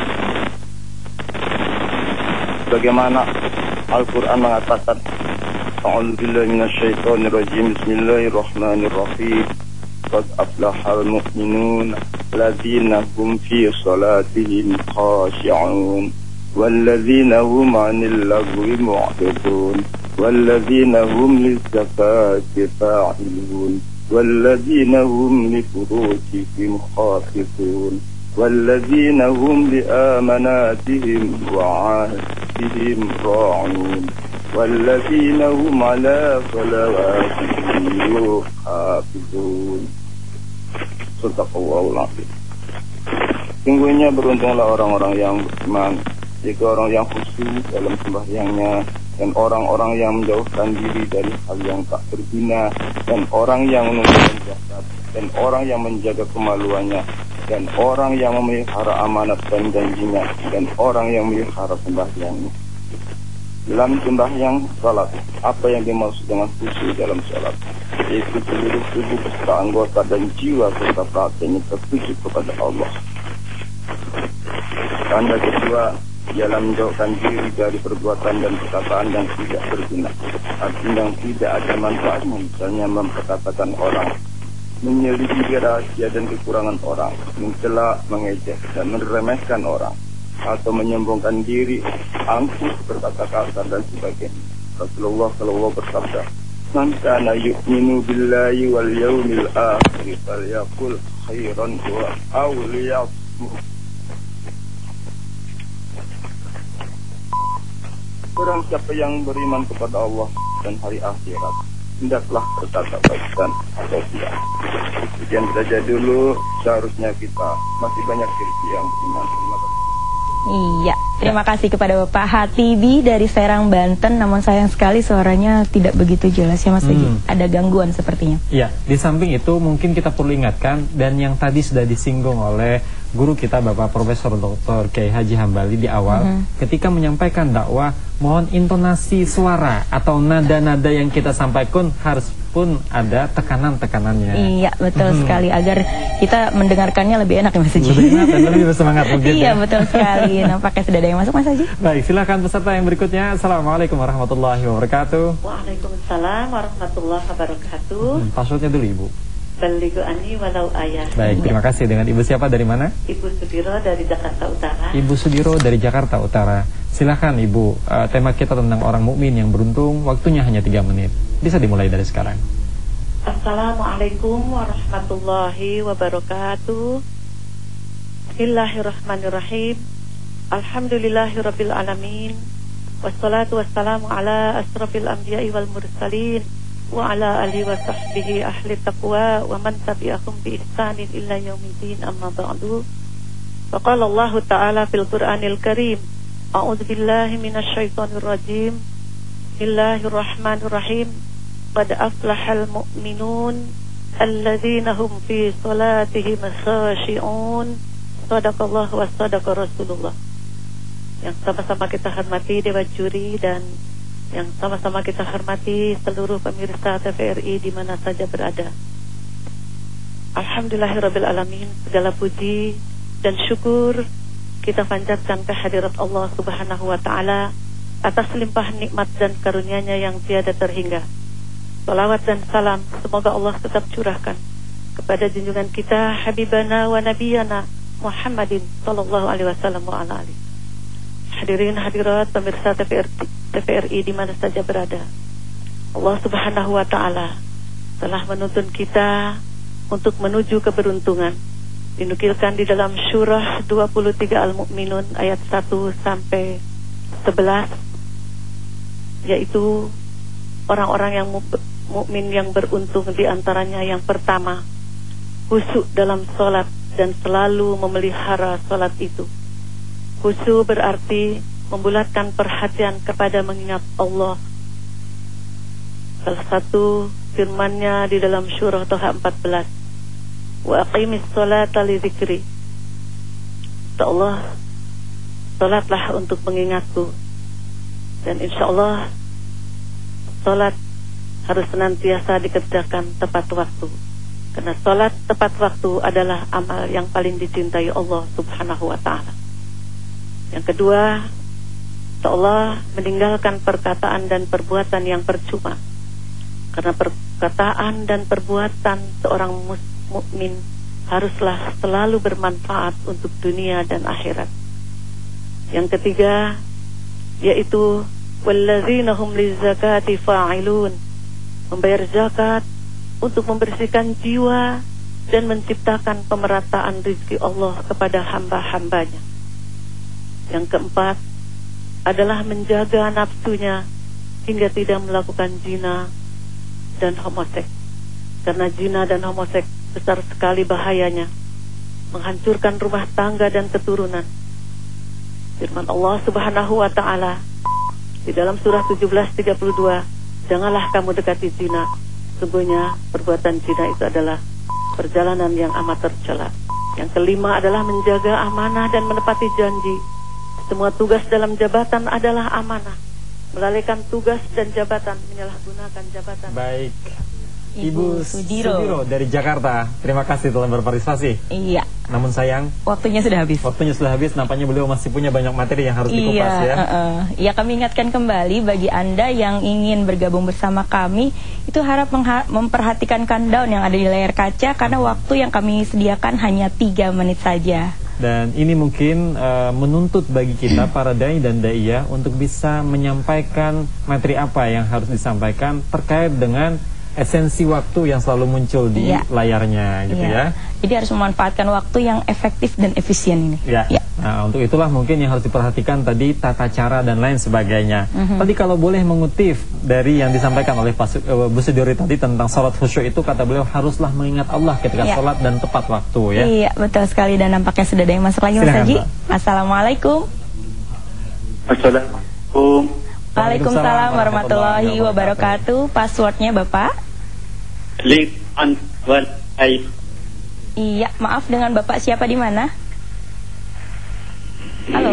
S5: Bagaimana Al-Quran mengatakan, A'udzubillahi minasyaitonirrajim, Bismillahirrahmanirrahim, Qad aflahal mu'minun alladzina hum fi salatihim khashi'un walladzina hum 'anil lagwi mu'ridun walladzina hum lizzakati fa'ilun والذين هم لفروجهم حافظون والذين هم لآماناتهم وعهدهم راعون والذين هم على صلواتهم يحافظون. Sadaqallahul azim. Sungguhnya beruntunglah orang-orang yang beriman, jika orang yang khusyuk dalam sembahyangnya, dan orang-orang yang menjauhkan diri dari hal yang tak berguna, dan orang yang menunaikan zakat, dan orang yang menjaga kemaluannya, dan orang yang memelihara amanat dan janjinya, dan orang yang memelihara sembahyangnya. Dalam sembahyang salat, apa yang dimaksud dengan khusyuk dalam salat? Yaitu seluruh tubuh beserta anggota dan jiwa serta perhatiannya tertuju kepada Allah. Tanda kedua ialah menjauhkan diri dari perbuatan dan perkataan yang tidak berguna, artinya yang tidak ada manfaatnya, misalnya memperkatakan orang, menyelidiki rahasia dan kekurangan orang, mencela, mengejek dan meremehkan orang, atau menyombongkan diri, angkuh, berkata kasar dan sebagainya. Rasulullah Shallallahu Alaihi Wasallam bersabda, "Man kana yu'minu billahi wal yawmil akhir falyaqul khairan aw liyasmut." Barang siapa yang beriman kepada Allah dan hari akhirat, hendaklah berkata baik dan atau tidak. Sekian saja dulu, seharusnya kita masih banyak diri yang beriman. Terima kasih.
S2: Iya, terima kasih kepada Bapak Hatibi dari Serang, Banten. Namun sayang sekali suaranya tidak begitu jelas ya Mas Egi. Hmm. Ada gangguan sepertinya.
S1: Iya, di samping itu mungkin kita perlu ingatkan, dan yang tadi sudah disinggung oleh guru kita Bapak Profesor Doktor Kiai Haji Hambali di awal, mm-hmm. ketika menyampaikan dakwah, mohon intonasi suara atau nada-nada yang kita sampaikan harus pun ada tekanan-tekanannya.
S2: Iya, betul mm-hmm. sekali, agar kita mendengarkannya lebih enak ya Mas Haji.
S1: Lebih enak dan lebih bersemangat mungkin.
S2: Iya, betul sekali. Nampaknya sudah ada yang masuk Mas Haji.
S1: Baik, silakan peserta yang berikutnya. Assalamualaikum warahmatullahi wabarakatuh.
S10: Waalaikumsalam warahmatullahi wabarakatuh.
S1: Hmm, passwordnya dulu Ibu.
S10: Baligo ani walau ayah.
S1: Baik, terima kasih. Dengan Ibu siapa, dari mana?
S10: Ibu Sudiro dari Jakarta Utara.
S1: Ibu Sudiro dari Jakarta Utara. Silakan Ibu, uh, tema kita tentang orang mukmin yang beruntung. Waktunya hanya tiga menit. Bisa dimulai dari sekarang.
S10: Assalamualaikum warahmatullahi wabarakatuh. Bismillahirrahmanirrahim. Alhamdulillahirabbil alamin. Wassalatu wassalamu ala asrafil anbiya'i wal mursalin wa ala alihi wa sahbihi ahli taqwa wa man tabi'ahum bi ihsanin illa yaumiddin, amma ba'du. Faqala Allah ta'ala fil Qur'anil Karim, a'udzu billahi minasyaitonir rajim. Bismillahirrahmanirrahim. Qad aflahal mu'minun alladzina hum fi salatihim khashi'un. Shadaqallahu wa shadaqa Rasulullah. Yang sama-sama kita hormati dewan juri dan yang sama-sama kita hormati seluruh pemirsa T V R I di mana saja berada. Alhamdulillahirabbil alamin, segala puji dan syukur kita panjatkan kehadirat Allah Subhanahu wa Ta'ala atas limpah nikmat dan karunia-Nya yang tiada terhingga. Salawat dan salam semoga Allah tetap curahkan kepada junjungan kita Habibana wa Nabiyana Muhammadin sallallahu alaihi wasallam wa ala alihi. Hadirin hadirat pemirsa T V R, T V R I di mana saja berada. Allah Subhanahu wa Ta'ala telah menuntun kita untuk menuju keberuntungan. Dinukilkan di dalam surah dua puluh tiga Al-Mu'minun ayat satu sampai sebelas, yaitu orang-orang yang mukmin yang beruntung, di antaranya yang pertama, khusyuk dalam sholat dan selalu memelihara sholat itu. Khusyuk berarti membulatkan perhatian kepada mengingat Allah. Salah satu firman-Nya di dalam surah Toha empat belas, wa aqimis sholata li dzikri. Allah, salatlah untuk mengingatku. Dan insya Allah salat harus senantiasa dikerjakan tepat waktu, karena salat tepat waktu adalah amal yang paling dicintai Allah Subhanahu wa Ta'ala. Yang kedua, Allah meninggalkan perkataan dan perbuatan yang percuma, karena perkataan dan perbuatan seorang mukmin haruslah selalu bermanfaat untuk dunia dan akhirat. Yang ketiga, yaitu wallazina hum lizakati fa'ilun, membayar zakat untuk membersihkan jiwa dan menciptakan pemerataan rezeki Allah kepada hamba-hambanya. Yang keempat adalah menjaga nafsunya hingga tidak melakukan zina dan homoseks, karena zina dan homoseks besar sekali bahayanya, menghancurkan rumah tangga dan keturunan. Firman Allah Subhanahu wa Ta'ala di dalam surah tujuh belas tiga puluh dua, janganlah kamu dekati zina, sesungguhnya perbuatan zina itu adalah perjalanan yang amat tercela. Yang kelima adalah menjaga amanah dan menepati janji. Semua tugas dalam jabatan adalah amanah. Melalaikan tugas dan jabatan, menyalahgunakan jabatan.
S1: Baik,
S2: Ibu
S1: Ibu
S2: Sudiro.
S1: Sudiro dari Jakarta, terima kasih telah berpartisipasi.
S2: Iya.
S1: Namun sayang,
S2: waktunya sudah habis.
S1: Waktunya sudah habis. Nampaknya beliau masih punya banyak materi yang harus
S2: iya,
S1: dikupas ya.
S2: Uh, uh. Ya, kami ingatkan kembali bagi Anda yang ingin bergabung bersama kami, itu harap memperhatikan countdown yang ada di layar kaca, karena waktu yang kami sediakan hanya tiga menit saja.
S1: Dan ini mungkin uh, menuntut bagi kita para dai dan daiyah untuk bisa menyampaikan materi apa yang harus disampaikan terkait dengan esensi waktu yang selalu muncul di
S2: iya.
S1: layarnya gitu
S2: iya.
S1: ya.
S2: Jadi harus memanfaatkan waktu yang efektif dan efisien ini.
S1: Ya. ya. Nah, untuk itulah mungkin yang harus diperhatikan tadi tata cara dan lain sebagainya. Mm-hmm. Tadi kalau boleh mengutip dari yang disampaikan oleh Pak uh, Bu Sudiri tadi tentang salat khusyuk itu, kata beliau haruslah mengingat Allah ketika ya. salat dan tepat waktu ya.
S2: Iya, betul sekali, dan nampaknya sudah ada yang masuk lagi, Mas Haji. Assalamualaikum.
S11: Assalamualaikum.
S2: Waalaikumsalam warahmatullahi wabarakatuh. Passwordnya Bapak?
S11: Lian wal ai.
S2: Iya, maaf, dengan Bapak siapa di mana? Halo.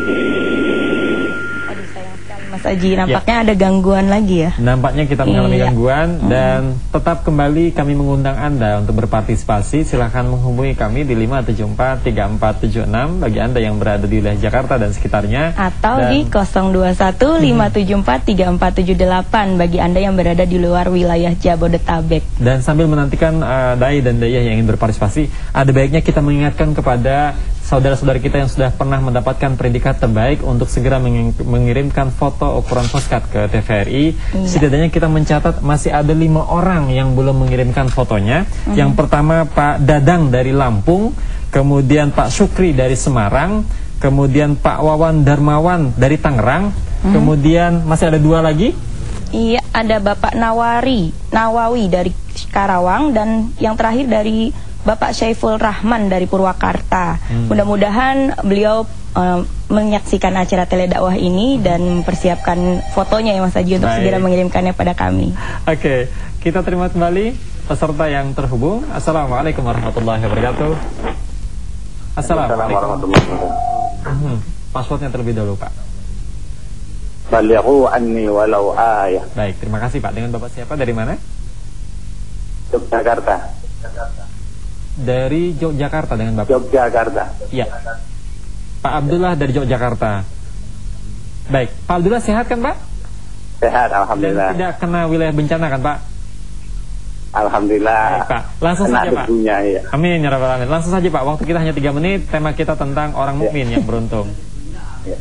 S2: Aduh, sayang sekali Mas Aji, nampaknya ya. ada gangguan lagi ya.
S1: Nampaknya kita mengalami
S2: iya.
S1: gangguan
S2: hmm.
S1: dan tetap kembali kami mengundang Anda untuk berpartisipasi. Silahkan menghubungi kami di lima tujuh empat tiga empat tujuh enam bagi Anda yang berada di wilayah Jakarta dan sekitarnya,
S2: atau
S1: dan,
S2: di nol dua satu lima tujuh empat tiga empat tujuh delapan bagi Anda yang berada di luar wilayah Jabodetabek.
S1: Dan sambil menantikan uh, dai dan daiyah yang ingin berpartisipasi, ada baiknya kita mengingatkan kepada saudara-saudara kita yang sudah pernah mendapatkan predikat terbaik untuk segera mengirimkan foto ukuran postcard ke T V R I. Iya. Setidaknya kita mencatat masih ada lima orang yang belum mengirimkan fotonya. Mm-hmm. Yang pertama Pak Dadang dari Lampung, kemudian Pak Syukri dari Semarang, kemudian Pak Wawan Darmawan dari Tangerang, mm-hmm. kemudian masih ada dua lagi.
S2: Iya, ada Bapak Nawari, Nawawi dari Karawang, dan yang terakhir dari Bapak Syaiful Rahman dari Purwakarta. Hmm. Mudah-mudahan beliau uh, menyaksikan acara teledakwah ini dan mempersiapkan fotonya ya Mas Haji untuk segera mengirimkannya pada kami.
S1: Oke, kita terima kembali peserta yang terhubung. Assalamualaikum warahmatullahi wabarakatuh. Assalamualaikum warahmatullahi wabarakatuh. Hmm, passwordnya terlebih dahulu Pak.
S11: Balighu anni walau ayah.
S1: Baik, terima kasih Pak. Dengan Bapak siapa, dari mana?
S11: Jakarta.
S1: dari Yogyakarta dengan Bapak.
S11: Yogyakarta.
S1: Iya. Pak Abdullah dari Yogyakarta. Baik, Pak Abdullah sehat kan Pak?
S11: Sehat, alhamdulillah.
S1: Dan tidak kena wilayah bencana kan Pak?
S11: Alhamdulillah.
S1: Baik, Pak. Langsung
S11: Kena
S1: saja Pak.
S11: debunya, ya.
S1: Amin ya rabbal alamin. Langsung saja Pak. Waktu kita hanya tiga menit. Tema kita tentang orang mukmin yang beruntung.
S11: Ya.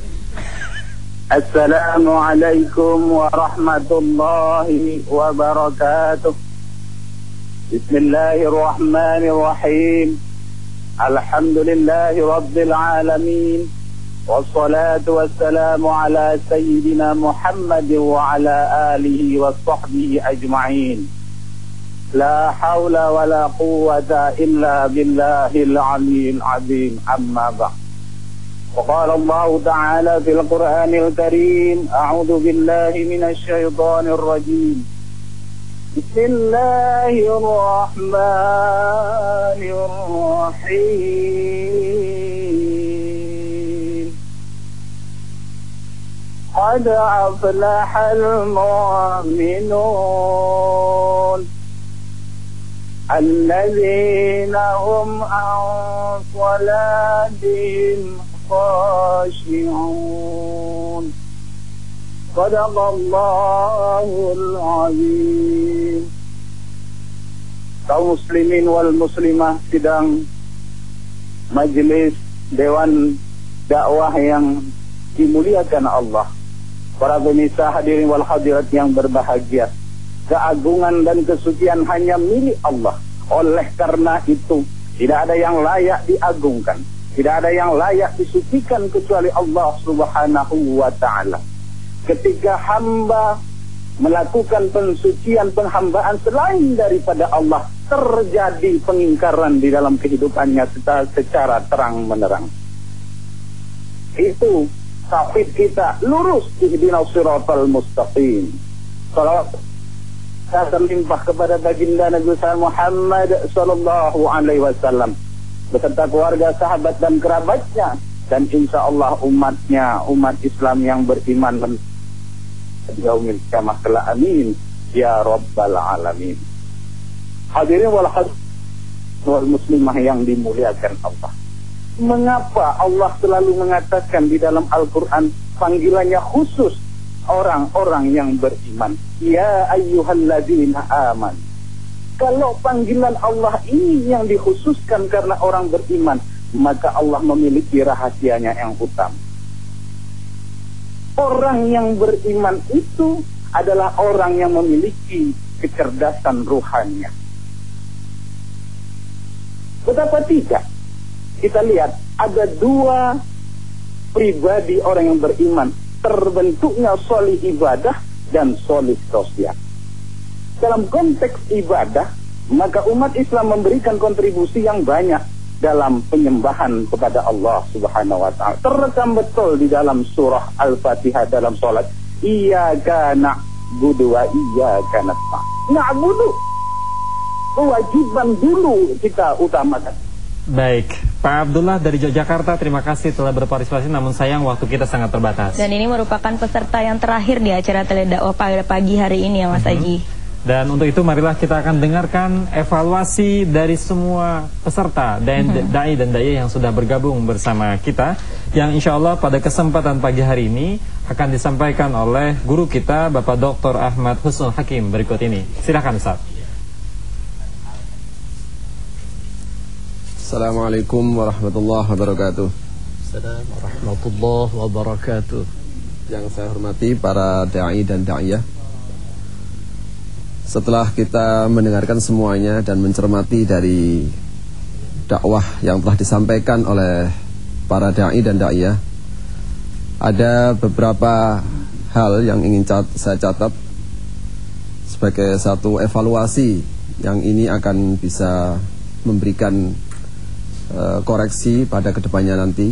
S11: Assalamualaikum warahmatullahi wabarakatuh. Bismillahirrahmanirrahim. Alhamdulillahi rabbil alamin. Wassalatu wassalamu ala sayyidina Muhammad wa ala alihi wa sahbihi ajma'in. La hawla wa la quwwata illa billahil aliyyil azim. Amma ba'd. Wa qala Allah ta'ala fil Qur'anil Karim, a'udzu billahi minasy syaithanir rajim. Bismillahirrahmanirrahim. Qad aflahal mu'minun alladzina hum an salatihim khashi'un. Sadaqallahul azim. Kaum muslimin wal muslimah sidang majelis dewan dakwah yang dimuliakan Allah, para pemirsa hadirin wal hadirat yang berbahagia, keagungan dan kesucian hanya milik Allah. Oleh karena itu tidak ada yang layak diagungkan, tidak ada yang layak disucikan kecuali Allah subhanahu wa ta'ala. Ketika hamba melakukan pensucian penghambaan selain daripada Allah, terjadi pengingkaran di dalam kehidupannya secara, secara terang-menerang. Itu tauhid kita lurus, ihdinas siratal mustaqim. Salawat terlimpah kepada baginda Nabi Muhammad sallallahu alaihi wasallam beserta keluarga, sahabat dan kerabatnya, dan insya Allah umatnya, umat Islam yang beriman yaumil qiyamah kelak, amin ya rabbal alamin. Hadirin wal hadirat wal muslimah yang dimuliakan Allah, mengapa Allah selalu mengatakan di dalam Al-Quran panggilannya khusus orang-orang yang beriman, ya ayyuhalladzina aman? Kalau panggilan Allah ini yang dikhususkan karena orang beriman, maka Allah memiliki rahasianya yang utama. Orang yang beriman itu adalah orang yang memiliki kecerdasan ruhaninya. Betapa tidak? Kita lihat ada dua pribadi orang yang beriman, terbentuknya solih ibadah dan solih sosial. Dalam konteks ibadah, maka umat Islam memberikan kontribusi yang banyak dalam penyembahan kepada Allah subhanahu wa ta'ala. Terekam betul di dalam surah Al-Fatihah dalam sholat, iyyaka na'budu wa iyyaka nasta'in. Na'budu, kewajiban dulu kita utamakan.
S1: Baik, Pak Abdullah dari Yogyakarta, terima kasih telah berpartisipasi, namun sayang waktu kita sangat terbatas.
S2: Dan ini merupakan peserta yang terakhir di acara Teledakwah pada pagi hari ini ya Mas mm-hmm. Aji.
S1: Dan untuk itu marilah kita akan dengarkan evaluasi dari semua peserta dan mm-hmm. dai dan dai yang sudah bergabung bersama kita, yang insya Allah pada kesempatan pagi hari ini akan disampaikan oleh guru kita Bapak Doktor Ahmad Husnul Hakim berikut ini. Silakan Ustaz.
S12: Assalamualaikum warahmatullahi wabarakatuh.
S3: Assalamualaikum warahmatullahi wabarakatuh.
S12: Yang saya hormati para dai dan daiyah, setelah kita mendengarkan semuanya dan mencermati dari dakwah yang telah disampaikan oleh para dai dan daiyah, ada beberapa hal yang ingin cat saya catat sebagai satu evaluasi yang ini akan bisa memberikan uh, koreksi pada kedepannya nanti.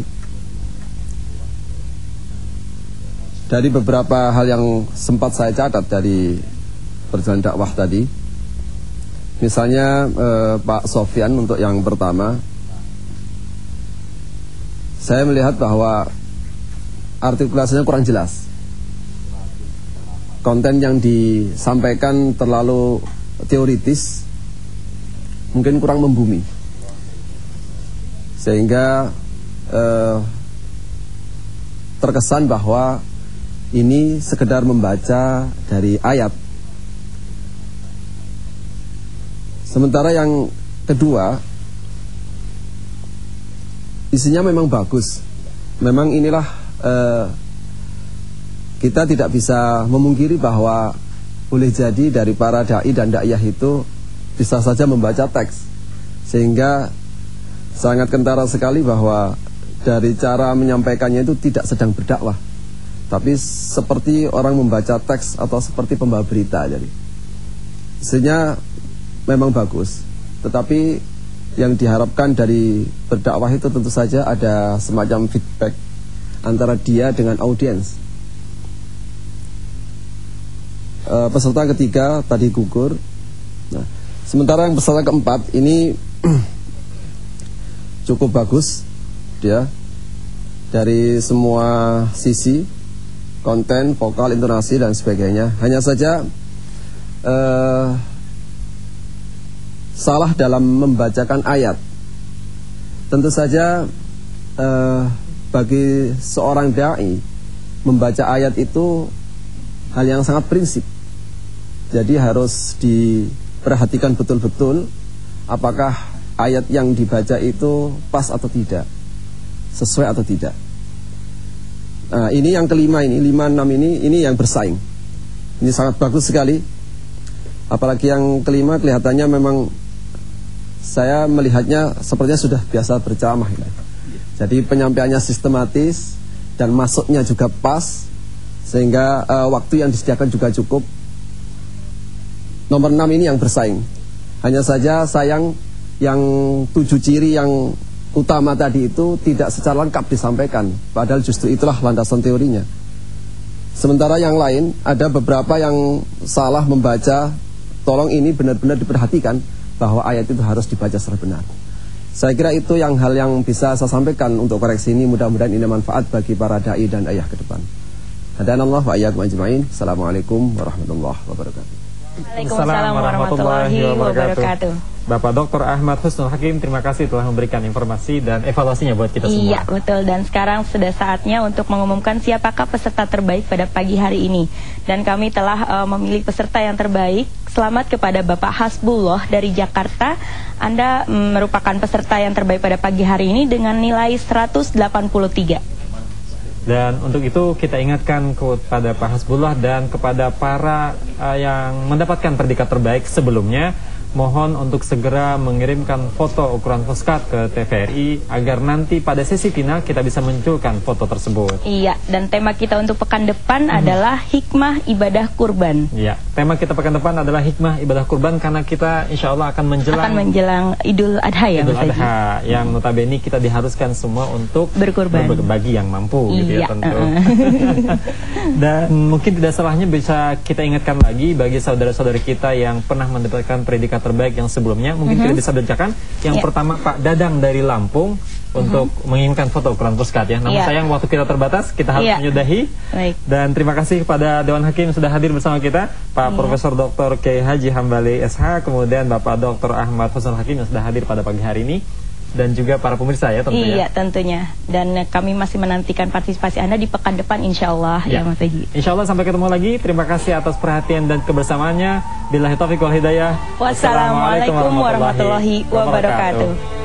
S12: Dari beberapa hal yang sempat saya catat dari perjalanan dakwah tadi, misalnya eh, Pak Sofyan, untuk yang pertama, saya melihat bahwa artikulasinya kurang jelas. Konten yang disampaikan terlalu teoritis, mungkin kurang membumi. sehingga eh, terkesan bahwa ini sekedar membaca dari ayat. Sementara yang kedua, isinya memang bagus. Memang inilah eh, kita tidak bisa memungkiri bahwa boleh jadi dari para dai dan daiyah itu bisa saja membaca teks, sehingga sangat kentara sekali bahwa dari cara menyampaikannya itu tidak sedang berdakwah, tapi seperti orang membaca teks atau seperti pembawa berita. Jadi isinya memang bagus, tetapi yang diharapkan dari berdakwah itu tentu saja ada semacam feedback antara dia dengan audiens. E, peserta ketiga tadi gugur. Nah, sementara yang peserta keempat ini cukup bagus dia dari semua sisi, konten, vokal, intonasi dan sebagainya. Hanya saja eh, salah dalam membacakan ayat. Tentu saja eh, bagi seorang dai membaca ayat itu hal yang sangat prinsip. Jadi harus diperhatikan betul-betul apakah ayat yang dibaca itu pas atau tidak, sesuai atau tidak. Nah, ini yang kelima ini, lima enam ini, ini yang bersaing. Ini sangat bagus sekali. Apalagi yang kelima kelihatannya memang saya melihatnya sepertinya sudah biasa berceramah. Jadi penyampaiannya sistematis dan masuknya juga pas, sehingga uh, waktu yang disediakan juga cukup. Nomor enam ini yang bersaing. Hanya saja sayang yang tujuh ciri yang utama tadi itu tidak secara lengkap disampaikan, padahal justru itulah landasan teorinya. Sementara yang lain ada beberapa yang salah membaca. Tolong ini benar-benar diperhatikan bahwa ayat itu harus dibaca secara benar. Saya kira itu yang hal yang bisa saya sampaikan untuk koreksi ini. Mudah-mudahan ini manfaat bagi para dai dan ayah ke depan. Hadanallah wa iyyakum ajma'in. Assalamualaikum warahmatullahi wabarakatuh.
S2: Waalaikumsalam warahmatullahi wabarakatuh.
S1: Bapak Doktor Ahmad Husnul Hakim, terima kasih telah memberikan informasi dan evaluasinya buat kita semua.
S2: Iya, betul. Dan sekarang sudah saatnya untuk mengumumkan siapakah peserta terbaik pada pagi hari ini. Dan kami telah uh, memilih peserta yang terbaik. Selamat kepada Bapak Hasbullah dari Jakarta. Anda um, merupakan peserta yang terbaik pada pagi hari ini dengan nilai seratus delapan puluh tiga.
S1: Dan untuk itu kita ingatkan kepada Pak Hasbullah dan kepada para uh, yang mendapatkan predikat terbaik sebelumnya, mohon untuk segera mengirimkan foto ukuran postcard ke T V R I agar nanti pada sesi final kita bisa munculkan foto tersebut.
S2: Iya, dan tema kita untuk pekan depan hmm. adalah hikmah ibadah kurban.
S1: Iya, tema kita pekan depan adalah hikmah ibadah kurban karena kita insya Allah akan menjelang
S2: akan menjelang Idul Adha ya,
S1: Idul Adha yang notabene kita diharuskan semua untuk
S2: berkurban
S1: bagi yang mampu
S2: iya,
S1: gitu ya tentu.
S2: Uh -uh.
S1: Dan mungkin tidak salahnya bisa kita ingatkan lagi bagi saudara-saudari kita yang pernah mendapatkan predikat terbaik yang sebelumnya, mungkin uh-huh. kita bisa bacakan. Yang yeah. pertama Pak Dadang dari Lampung untuk uh-huh. menginginkan foto ukuran postcard ya. Namun yeah. sayang waktu kita terbatas, kita harus yeah. menyudahi. Baik. Dan terima kasih kepada Dewan Hakim sudah hadir bersama kita, Pak yeah. Profesor Doktor Kiai Haji Hambali S H, kemudian Bapak Doktor Ahmad Husnul Hakim yang sudah hadir pada pagi hari ini. Dan juga para pemirsa ya tentunya.
S2: Iya tentunya. Dan kami masih menantikan partisipasi Anda di pekan depan insya Allah ya, ya Mas Haji.
S1: Insya Allah sampai ketemu lagi. Terima kasih atas perhatian dan kebersamaannya. Billahi taufiq wal hidayah.
S2: Wassalamualaikum warahmatullahi wabarakatuh.